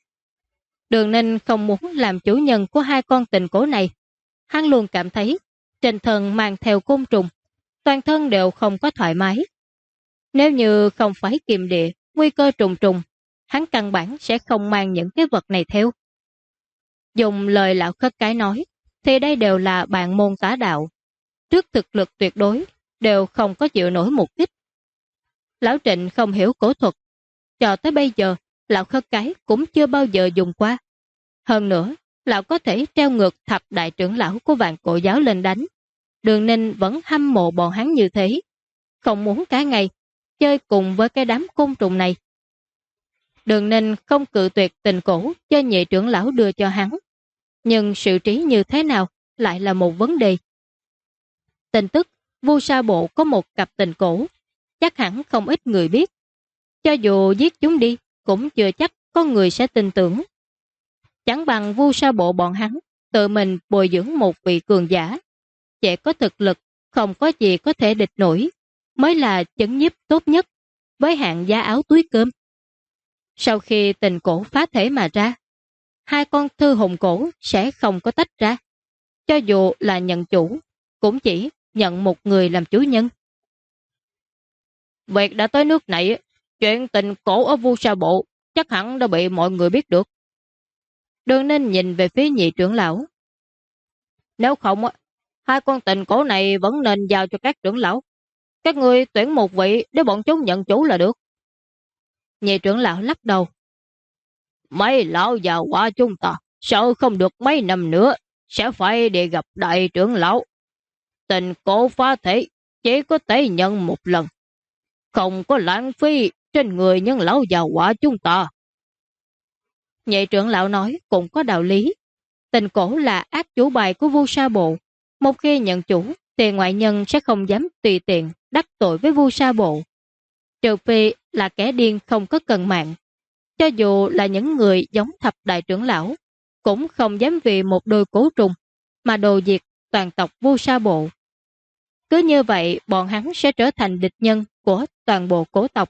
Đường Ninh không muốn làm chủ nhân của 2 con tình cổ này. Hắn luôn cảm thấy trên thân mang theo côn trùng, toàn thân đều không có thoải mái. Nếu như không phải Kiềm Địa, nguy cơ trùng trùng, hắn căn bản sẽ không mang những cái vật này theo. Dùng lời lão khất cái nói, thì đây đều là bạn môn tả đạo. Trước thực lực tuyệt đối, đều không có chịu nổi một kích. Lão Trịnh không hiểu cổ thuật, cho tới bây giờ, lão khất cái cũng chưa bao giờ dùng qua. Hơn nữa, lão có thể treo ngược thập đại trưởng lão của Vạn Cổ Giáo lên đánh. Đường Ninh vẫn hâm mộ bọn hắn như thế, không muốn cả ngày chơi cùng với cái đám côn trùng này. Đường Ninh không cự tuyệt tình cổ cho nhị trưởng lão đưa cho hắn, nhưng sự trí như thế nào lại là một vấn đề. Tin tức Vu Sa Bộ có một cặp tình cổ, chắc hẳn không ít người biết. Cho dù giết chúng đi, cũng chưa chắc có người sẽ tin tưởng. Chẳng bằng Vu Sa Bộ bọn hắn tự mình bồi dưỡng một vị cường giả, chỉ có thực lực, không có gì có thể địch nổi. mới là chấn nhiếp tốt nhất với hạng giá áo túi cơm. Sau khi tình cổ phá thể mà ra, hai con thư hồn cổ sẽ không có tách ra. Cho dù là nhận chủ, cũng chỉ nhận một người làm chủ nhân. Việc đã tới nước này, chuyện tình cổ ở Vu Sa Bộ chắc hẳn đã bị mọi người biết được. Đường Ninh nhìn về phía nhị trưởng lão. Nếu không, hai con tình cổ này vẫn nên giao cho các trưởng lão. Các người tuyển một vị để bọn chúng nhận chủ là được. Nhị trưởng lão lắc đầu. Mấy lão già quả chúng ta sợ không được mấy năm nữa sẽ phải đi gặp đại trưởng lão. Tình cổ phá thể chỉ có thể nhận một lần, không có lãng phí trên người những lão già quả chúng ta. Nhị trưởng lão nói cũng có đạo lý. Tình cổ là ác chủ bài của Vu Sa Bộ. Một khi nhận chủ thì ngoại nhân sẽ không dám tùy tiện đắc tội với Vu Sa Bộ. Trừ phi là kẻ điên không có cần mạng. Cho dù là những người giống thập đại trưởng lão, cũng không dám vì một đôi cổ trùng mà đồ diệt toàn tộc Vu Sa Bộ. Cứ như vậy bọn hắn sẽ trở thành địch nhân của toàn bộ cổ tộc.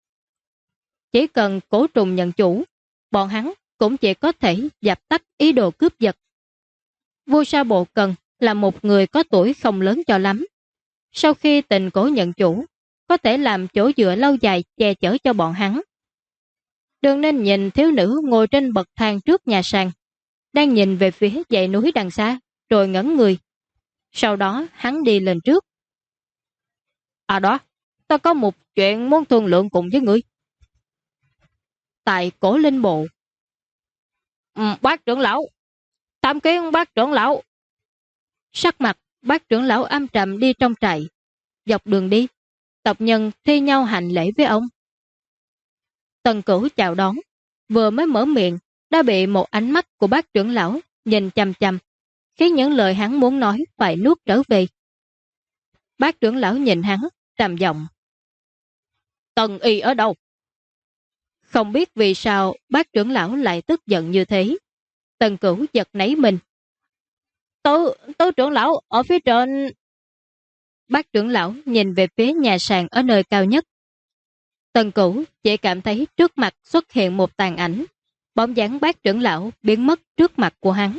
Chỉ cần cổ trùng nhận chủ, bọn hắn cũng chỉ có thể dập tắt ý đồ cướp giật. Vu Sa Bộ cần là một người có tuổi không lớn cho lắm. Sau khi tình cổ nhận chủ, có thể làm chỗ dựa lâu dài che chở cho bọn hắn. Đường Ninh nhìn thiếu nữ ngồi trên bậc thang trước nhà sàn, đang nhìn về phía dãy núi đằng xa, rồi ngẩn người. Sau đó hắn đi lên trước. À đó, ta có một chuyện muốn thương lượng cùng với ngươi. Tại Cổ Linh Bộ. Bác trưởng lão, tham kiến bác trưởng lão. Sắc mặt bác trưởng lão âm trầm đi trong trại. Dọc đường đi, tộc nhân thi nhau hành lễ với ông. Tần Cửu chào đón, vừa mới mở miệng đã bị một ánh mắt của bác trưởng lão nhìn chằm chằm, khiến những lời hắn muốn nói phải nuốt trở về. Bác trưởng lão nhìn hắn, trầm giọng. Tần y ở đâu? Không biết vì sao bác trưởng lão lại tức giận như thế. Tần Cửu giật nảy mình. Tứ trưởng lão ở phía trên. Bác trưởng lão nhìn về phía nhà sàn ở nơi cao nhất. Tần Cửu chỉ cảm thấy trước mặt xuất hiện một tàn ảnh. Bóng dáng bác trưởng lão biến mất trước mặt của hắn.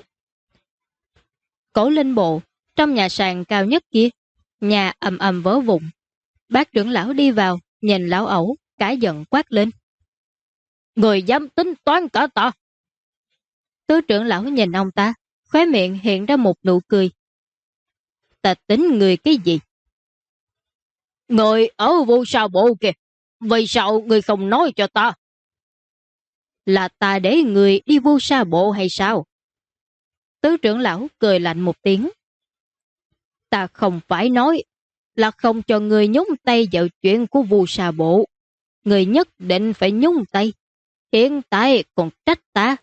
Cổ Linh Bộ, trong nhà sàn cao nhất kia, nhà ầm ầm vỡ vụn. Bác trưởng lão đi vào, nhìn lão ẩu, cả giận quát lên. Người dám tính toán cả ta. Tứ trưởng lão nhìn ông ta, khóe miệng hiện ra một nụ cười. Ta tính người cái gì? Người ở Vu Sa Bộ kìa, vì sao người không nói cho ta? Là ta để người đi Vu Sa Bộ hay sao? Tứ trưởng lão cười lạnh một tiếng. Ta không phải nói là không cho người nhúng tay vào chuyện của Vu Sa Bộ. Người nhất định phải nhúng tay. Hiện tại còn trách ta.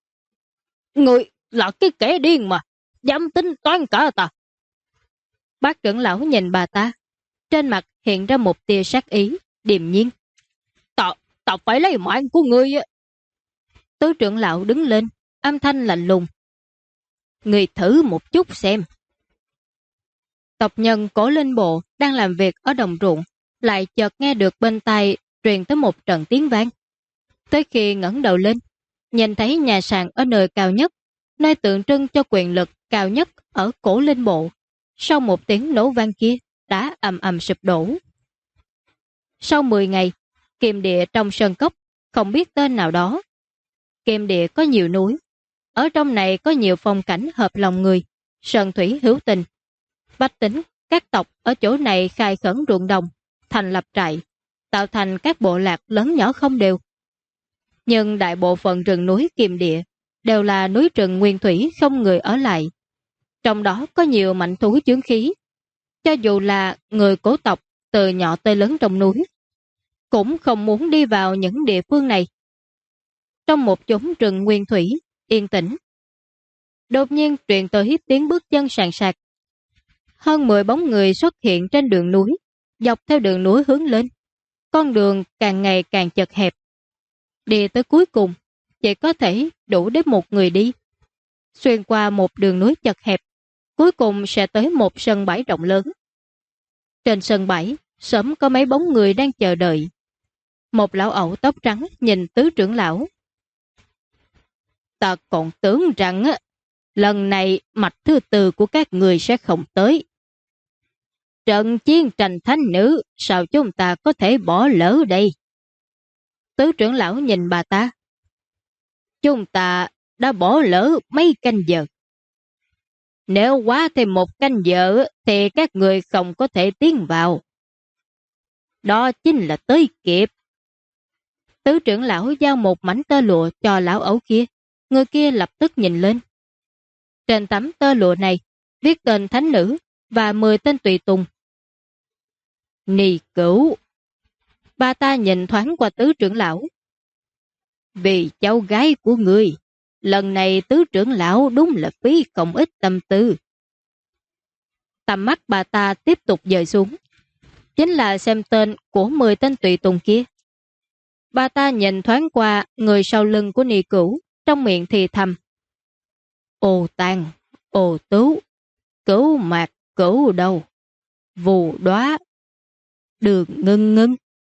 Người là cái kẻ điên mà, dám tính toán cả ta. Bác trưởng lão nhìn bà ta, trên mặt hiện ra một tia sát ý, điềm nhiên. Ta phải lấy mạng của ngươi. Tứ trưởng lão đứng lên, âm thanh lạnh lùng. Người thử một chút xem. Tộc nhân Cổ Linh Bộ đang làm việc ở đồng ruộng, lại chợt nghe được bên tai truyền tới một trận tiếng vang. Tới khi ngẩng đầu lên, nhìn thấy nhà sàn ở nơi cao nhất, nơi tượng trưng cho quyền lực cao nhất ở Cổ Linh Bộ. Sau một tiếng nổ vang kia, đã ầm ầm sụp đổ. Sau 10 ngày, kiềm địa trong sơn cốc, không biết tên nào đó. Kiềm địa có nhiều núi. Ở trong này có nhiều phong cảnh hợp lòng người, sơn thủy hữu tình. Bách tính, các tộc ở chỗ này khai khẩn ruộng đồng, thành lập trại, tạo thành các bộ lạc lớn nhỏ không đều. Nhưng đại bộ phận rừng núi kiềm địa đều là núi rừng nguyên thủy không người ở lại. Trong đó có nhiều mạnh thú chướng khí. Cho dù là người cố tộc từ nhỏ tới lớn trong núi, cũng không muốn đi vào những địa phương này. Trong một chốn rừng nguyên thủy, yên tĩnh, đột nhiên truyền tới tiếng bước chân sàn sạc. Hơn 10 bóng người xuất hiện trên đường núi, dọc theo đường núi hướng lên. Con đường càng ngày càng chật hẹp. Đi tới cuối cùng, chỉ có thể đủ để một người đi. Xuyên qua một đường núi chật hẹp, cuối cùng sẽ tới một sân bãi rộng lớn. Trên sân bãi sớm có mấy bóng người đang chờ đợi. Một lão ẩu tóc trắng nhìn tứ trưởng lão. Ta còn tưởng rằng lần này mạch thứ tư của các người sẽ không tới. Trận chiến tranh thánh nữ, sao chúng ta có thể bỏ lỡ đây? Tứ trưởng lão nhìn bà ta. Chúng ta đã bỏ lỡ mấy canh giờ. Nếu quá thêm một canh giờ thì các người không có thể tiến vào. Đó chính là tới kịp. Tứ trưởng lão giao một mảnh tơ lụa cho lão ấu kia. Người kia lập tức nhìn lên. Trên tấm tơ lụa này viết tên thánh nữ và 10 tên tùy tùng. Nì Cửu. Bà ta nhìn thoáng qua tứ trưởng lão. Vì cháu gái của ngươi, lần này tứ trưởng lão đúng là phí không ít tâm tư. Tầm mắt bà ta tiếp tục dời xuống. Chính là xem tên của 10 tên tùy tùng kia. Bà ta nhìn thoáng qua người sau lưng của Nì Cửu, trong miệng thì thầm. Ô Tàn, Ô Tứ, Cửu Mạc, Cửu Đầu, Vù Đóa, Đường Ngưng Ngưng.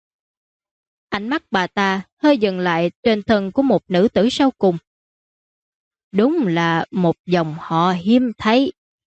Ánh mắt bà ta hơi dừng lại trên thân của một nữ tử sau cùng. Đúng là một dòng họ hiếm thấy.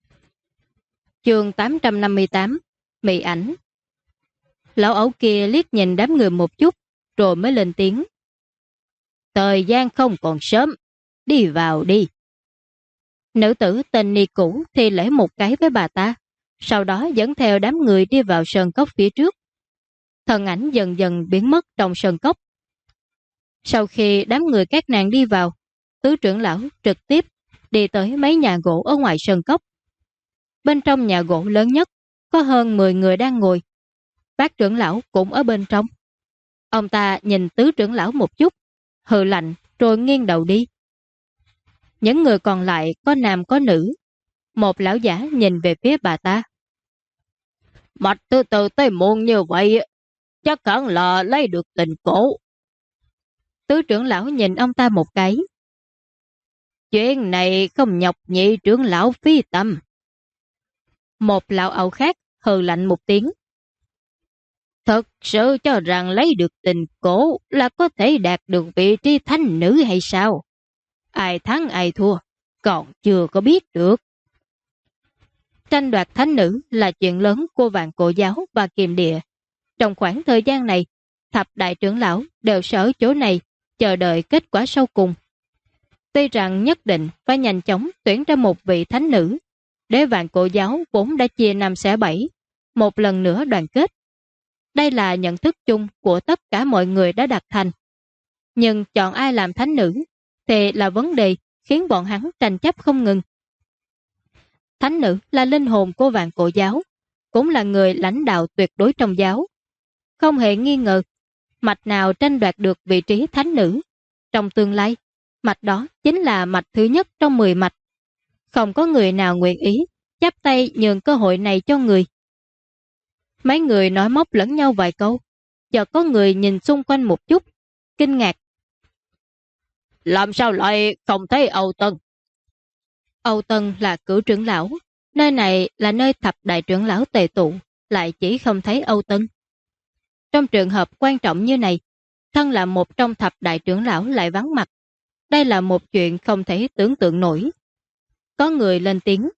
Chương 858, Mị ảnh. Lão ẩu kia liếc nhìn đám người một chút, rồi mới lên tiếng. Thời gian không còn sớm, đi vào đi. Nữ tử tên Ni Cũ thì lễ một cái với bà ta, sau đó dẫn theo đám người đi vào sơn cốc phía trước. Thân ảnh dần dần biến mất trong sơn cốc. Sau khi đám người các nàng đi vào, tứ trưởng lão trực tiếp đi tới mấy nhà gỗ ở ngoài sơn cốc. Bên trong nhà gỗ lớn nhất, có hơn 10 người đang ngồi. Bác trưởng lão cũng ở bên trong. Ông ta nhìn tứ trưởng lão một chút, hừ lạnh rồi nghiêng đầu đi. Những người còn lại có nam có nữ. Một lão giả nhìn về phía bà ta. Mạch thứ tư tới muộn như vậy, chắc hẳn là lấy được tình cổ. Tứ trưởng lão nhìn ông ta một cái. Chuyện này không nhọc nhị trưởng lão phí tâm. Một lão ẩu khác hừ lạnh một tiếng. Thật sự cho rằng lấy được tình cổ là có thể đạt được vị trí thánh nữ hay sao? Ai thắng ai thua, còn chưa có biết được. Tranh đoạt thánh nữ là chuyện lớn của Vạn Cổ Giáo và Kiềm Địa. Trong khoảng thời gian này, thập đại trưởng lão đều sẽ ở chỗ này chờ đợi kết quả sau cùng. Tuy rằng nhất định phải nhanh chóng tuyển ra một vị thánh nữ, để Vạn Cổ Giáo vốn đã chia 5 xẻ 7, một lần nữa đoàn kết. Đây là nhận thức chung của tất cả mọi người đã đạt thành. Nhưng chọn ai làm thánh nữ thì là vấn đề khiến bọn hắn tranh chấp không ngừng. Thánh nữ là linh hồn của Vạn Cổ Giáo, cũng là người lãnh đạo tuyệt đối trong giáo. Không hề nghi ngờ, mạch nào tranh đoạt được vị trí thánh nữ. Trong tương lai, mạch đó chính là mạch thứ nhất trong 10 mạch. Không có người nào nguyện ý chắp tay nhường cơ hội này cho người. Mấy người nói móc lẫn nhau vài câu, chợt có người nhìn xung quanh một chút, kinh ngạc. Làm sao lại không thấy Âu Tân? Âu Tân là cửu trưởng lão, nơi này là nơi thập đại trưởng lão tề tụ, lại chỉ không thấy Âu Tân. Trong trường hợp quan trọng như này, thân là một trong thập đại trưởng lão lại vắng mặt. Đây là một chuyện không thể tưởng tượng nổi. Có người lên tiếng.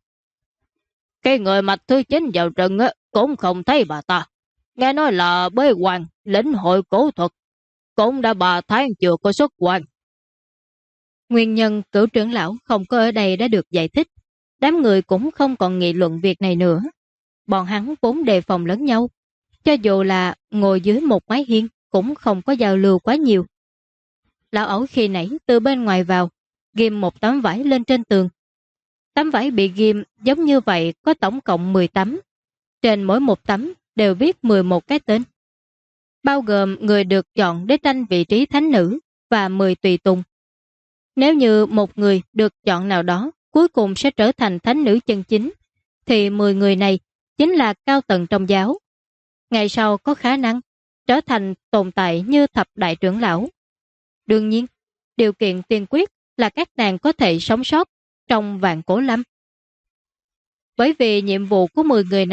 Cái người mạch thứ 9 vào rừng cũng không thấy bà ta. Nghe nói là bế quan, lĩnh hội cổ thuật, cũng đã 3 tháng chưa có xuất quan. Nguyên nhân cửu trưởng lão không có ở đây đã được giải thích. Đám người cũng không còn nghị luận việc này nữa. Bọn hắn vốn đề phòng lẫn nhau. Cho dù là ngồi dưới một mái hiên cũng không có giao lưu quá nhiều. Lão ẩu khi nãy từ bên ngoài vào, ghim một tấm vải lên trên tường. Tấm vải bị ghim giống như vậy có tổng cộng 10 tấm. Trên mỗi một tấm đều viết 11 cái tên. Bao gồm người được chọn để tranh vị trí thánh nữ và 10 tùy tùng. Nếu như một người được chọn nào đó cuối cùng sẽ trở thành thánh nữ chân chính, thì 10 người này chính là cao tầng trong giáo. Ngày sau có khả năng trở thành tồn tại như thập đại trưởng lão. Đương nhiên, điều kiện tiên quyết là các nàng có thể sống sót trong Vạn Cổ Lâm. Bởi vì nhiệm vụ của 10 người này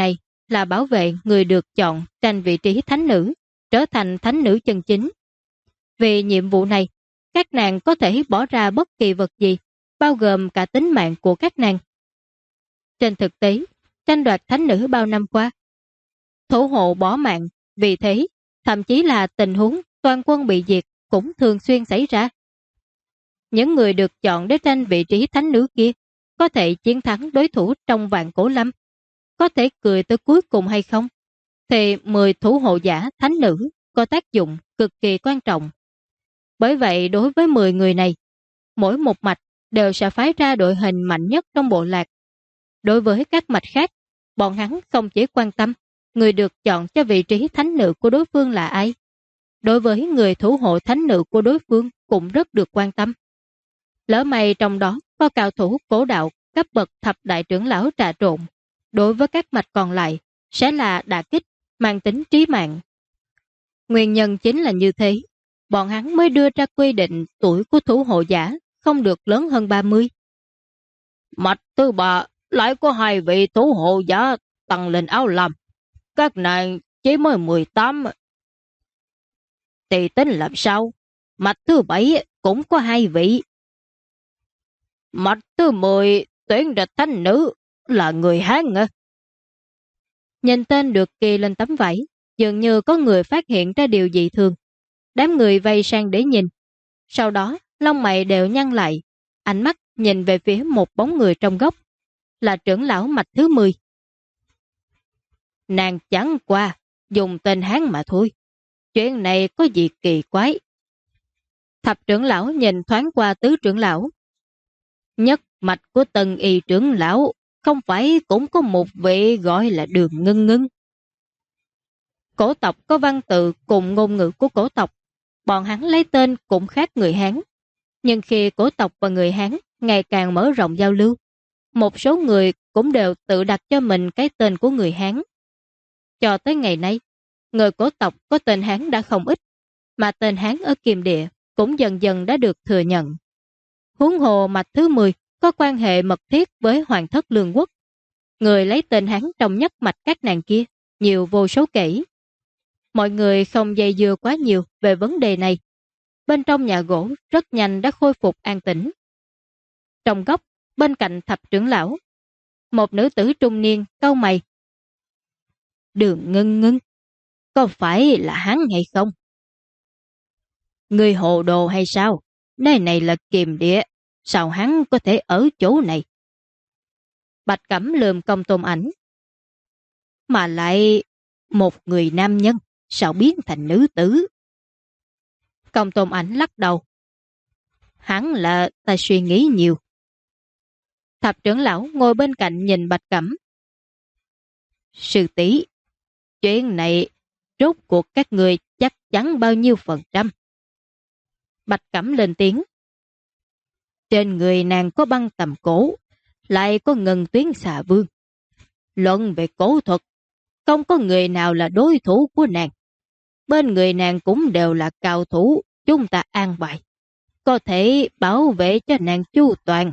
là bảo vệ người được chọn tranh vị trí thánh nữ, trở thành thánh nữ chân chính. Vì nhiệm vụ này, các nàng có thể bỏ ra bất kỳ vật gì, bao gồm cả tính mạng của các nàng. Trên thực tế, tranh đoạt thánh nữ bao năm qua, thủ hộ bỏ mạng, vì thế, thậm chí là tình huống toàn quân bị diệt cũng thường xuyên xảy ra. Những người được chọn để tranh vị trí thánh nữ kia có thể chiến thắng đối thủ trong vạn cổ lâm, có thể cười tới cuối cùng hay không, thì 10 thủ hộ giả thánh nữ có tác dụng cực kỳ quan trọng. Bởi vậy đối với 10 người này, mỗi một mạch đều sẽ phái ra đội hình mạnh nhất trong bộ lạc. Đối với các mạch khác, bọn hắn không chỉ quan tâm người được chọn cho vị trí thánh nữ của đối phương là ai. Đối với người thủ hộ thánh nữ của đối phương cũng rất được quan tâm. Lỡ may trong đó có cao thủ cổ đạo cấp bậc thập đại trưởng lão trà trộn, đối với các mạch còn lại sẽ là đả kích mang tính trí mạng. Nguyên nhân chính là như thế, bọn hắn mới đưa ra quy định tuổi của thủ hộ giả không được lớn hơn 30. Mạch thứ ba lại có 2 vị thủ hộ giả tăng lên áo lam. Các nàng chỉ mới 18. Thì tính làm sao? Mạch thứ 7 cũng có 2 vị. Mạch thứ 10 tuyển địch thánh nữ là người Hán à? Nhìn tên được ghi lên tấm vải, dường như có người phát hiện ra điều dị thường. Đám người vây sang để nhìn. Sau đó, lông mày đều nhăn lại, ánh mắt nhìn về phía một bóng người trong góc, là trưởng lão mạch thứ 10. Nàng chẳng qua, dùng tên Hán mà thôi. Chuyện này có gì kỳ quái. Thập trưởng lão nhìn thoáng qua tứ trưởng lão. Nhất mạch của Tân Y trưởng lão không phải cũng có một vị gọi là Đường Ngân Ngân. Cổ tộc có văn tự cùng ngôn ngữ của cổ tộc, bọn hắn lấy tên cũng khác người Hán. Nhưng khi cổ tộc và người Hán ngày càng mở rộng giao lưu, một số người cũng đều tự đặt cho mình cái tên của người Hán. Cho tới ngày nay, người cổ tộc có tên Hán đã không ít, mà tên Hán ở Kiềm Địa cũng dần dần đã được thừa nhận. Huống hồ mạch thứ 10 có quan hệ mật thiết với Hoàng thất Lương Quốc. Người lấy tên Hán trong nhất mạch các nàng kia, nhiều vô số kể. Mọi người không dây dưa quá nhiều về vấn đề này. Bên trong nhà gỗ rất nhanh đã khôi phục an tĩnh. Trong góc, bên cạnh thập trưởng lão, một nữ tử trung niên cau mày. Đường Ngân Ngân, có phải là hắn hay không? Người hồ đồ hay sao? Nơi này là Kiềm Địa, sao hắn có thể ở chỗ này? Bạch Cẩm lườm Công Tôn Ảnh. Mà lại một người nam nhân, sao biến thành nữ tử? Công Tôn Ảnh lắc đầu. Hắn là ta suy nghĩ nhiều. Thập trưởng lão ngồi bên cạnh nhìn Bạch Cẩm. Sư tỷ, chuyện này rốt cuộc các người chắc chắn bao nhiêu %? Bạch Cẩm lên tiếng. Trên người nàng có băng tầm cổ, lại có ngân tuyến xà vương. Luận về cổ thuật, không có người nào là đối thủ của nàng. Bên người nàng cũng đều là cao thủ, chúng ta an bài. Có thể bảo vệ cho nàng chu toàn.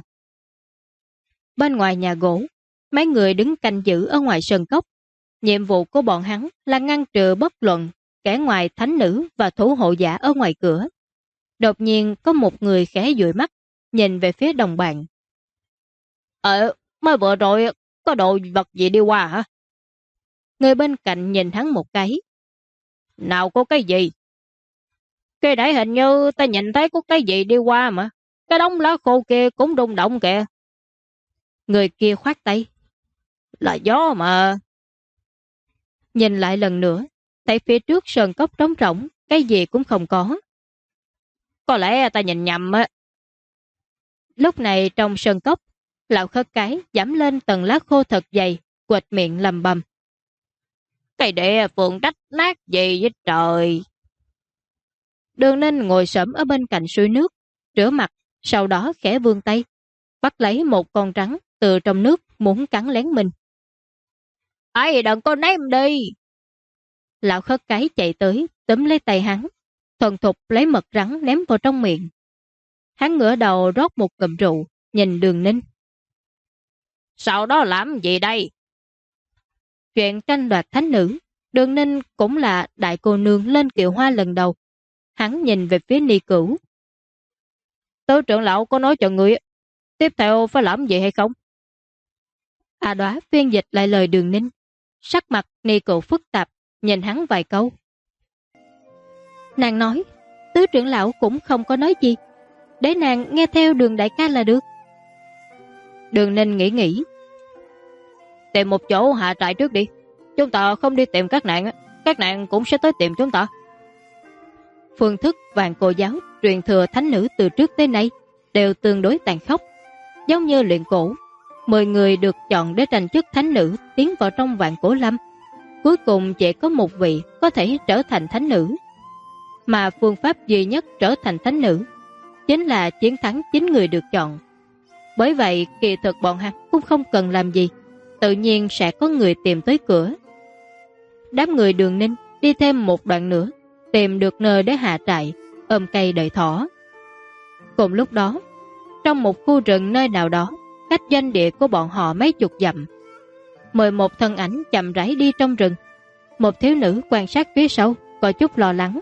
Bên ngoài nhà gỗ, mấy người đứng canh giữ ở ngoài sân cốc. Nhiệm vụ của bọn hắn là ngăn trừ bất luận kẻ ngoài thánh nữ và thủ hộ giả ở ngoài cửa. Đột nhiên có một người khẽ dụi mắt, nhìn về phía đồng bạn. Mới vừa rồi có đồ vật gì đi qua hả? Người bên cạnh nhìn hắn một cái. Nào có cái gì? Cái đấy hình như ta nhìn thấy có cái gì đi qua mà. Cái đống lá khô kia cũng rung động kìa. Người kia khoát tay. Là gió mà. Nhìn lại lần nữa, thấy phía trước sơn cốc trống rỗng, cái gì cũng không có. Có lẽ ta nhìn nhầm á. Lúc này trong sơn cốc, lão khất cái giảm lên tầng lá khô thật dày, quệt miệng lầm bầm. Cái địa phượng rách nát gì vậy trời? Đường Ninh ngồi xổm ở bên cạnh suối nước, rửa mặt, sau đó khẽ vươn tay, bắt lấy một con rắn từ trong nước muốn cắn lén mình. Ai đừng có ném đi. Lão khất cái chạy tới, túm lấy tay hắn, thuần thục lấy mật rắn ném vào trong miệng. Hắn ngửa đầu rót một ngụm rượu, nhìn Đường Ninh. Sau đó làm gì đây? chuyện tranh đoạt thánh nữ, Đường Ninh cũng là đại cô nương lên kiệu hoa lần đầu. Hắn nhìn về phía Ni Cửu. Tứ trưởng lão có nói cho người tiếp theo phải làm gì hay không? A Đóa phiên dịch lại lời Đường Ninh. Sắc mặt Ni Cửu phức tạp, nhìn hắn vài câu. Nàng nói, tứ trưởng lão cũng không có nói gì, để nàng nghe theo Đường đại ca là được. Đường Ninh nghĩ. Tìm một chỗ hạ trại trước đi. Chúng ta không đi tìm các nàng cũng sẽ tới tìm chúng ta. Phương thức vạn cổ giáo truyền thừa thánh nữ từ trước tới nay đều tương đối tàn khốc. Giống như luyện cổ, 10 người được chọn để tranh chức thánh nữ tiến vào trong vạn cổ lâm. Cuối cùng chỉ có một vị có thể trở thành thánh nữ. Mà phương pháp duy nhất trở thành thánh nữ chính là chiến thắng 9 người được chọn. Bởi vậy kỳ thực bọn hắn cũng không cần làm gì, tự nhiên sẽ có người tìm tới cửa. Đám người Đường Ninh đi thêm một đoạn nữa, tìm được nơi để hạ trại, ôm cây đợi thỏ. Cùng lúc đó, trong một khu rừng nơi nào đó, cách doanh địa của bọn họ mấy chục dặm, 11 thân ảnh chậm rãi đi trong rừng. Một thiếu nữ quan sát phía sau, có chút lo lắng.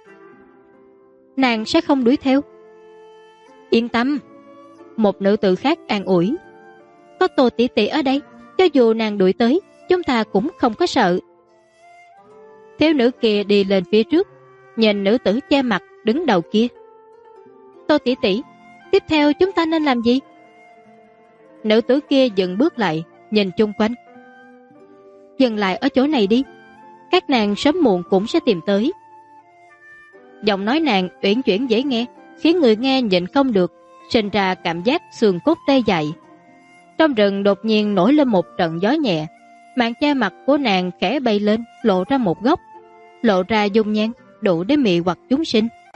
Nàng sẽ không đuổi theo. Yên tâm. Một nữ tử khác an ủi. Có Tô tỷ tỷ ở đây, cho dù nàng đuổi tới, chúng ta cũng không có sợ. Thiếu nữ kia đi lên phía trước, nhìn nữ tử che mặt đứng đầu kia. Tô tỷ tỷ, tiếp theo chúng ta nên làm gì? Nữ tử kia dừng bước lại, nhìn chung quanh. Dừng lại ở chỗ này đi, các nàng sớm muộn cũng sẽ tìm tới. Giọng nói nàng uyển chuyển dễ nghe, khiến người nghe nhịn không được, sinh ra cảm giác xương cốt tê dại. Trong rừng đột nhiên nổi lên một trận gió nhẹ, màn che mặt của nàng khẽ bay lên, lộ ra một góc, lộ ra dung nhan đủ để mị hoặc chúng sinh.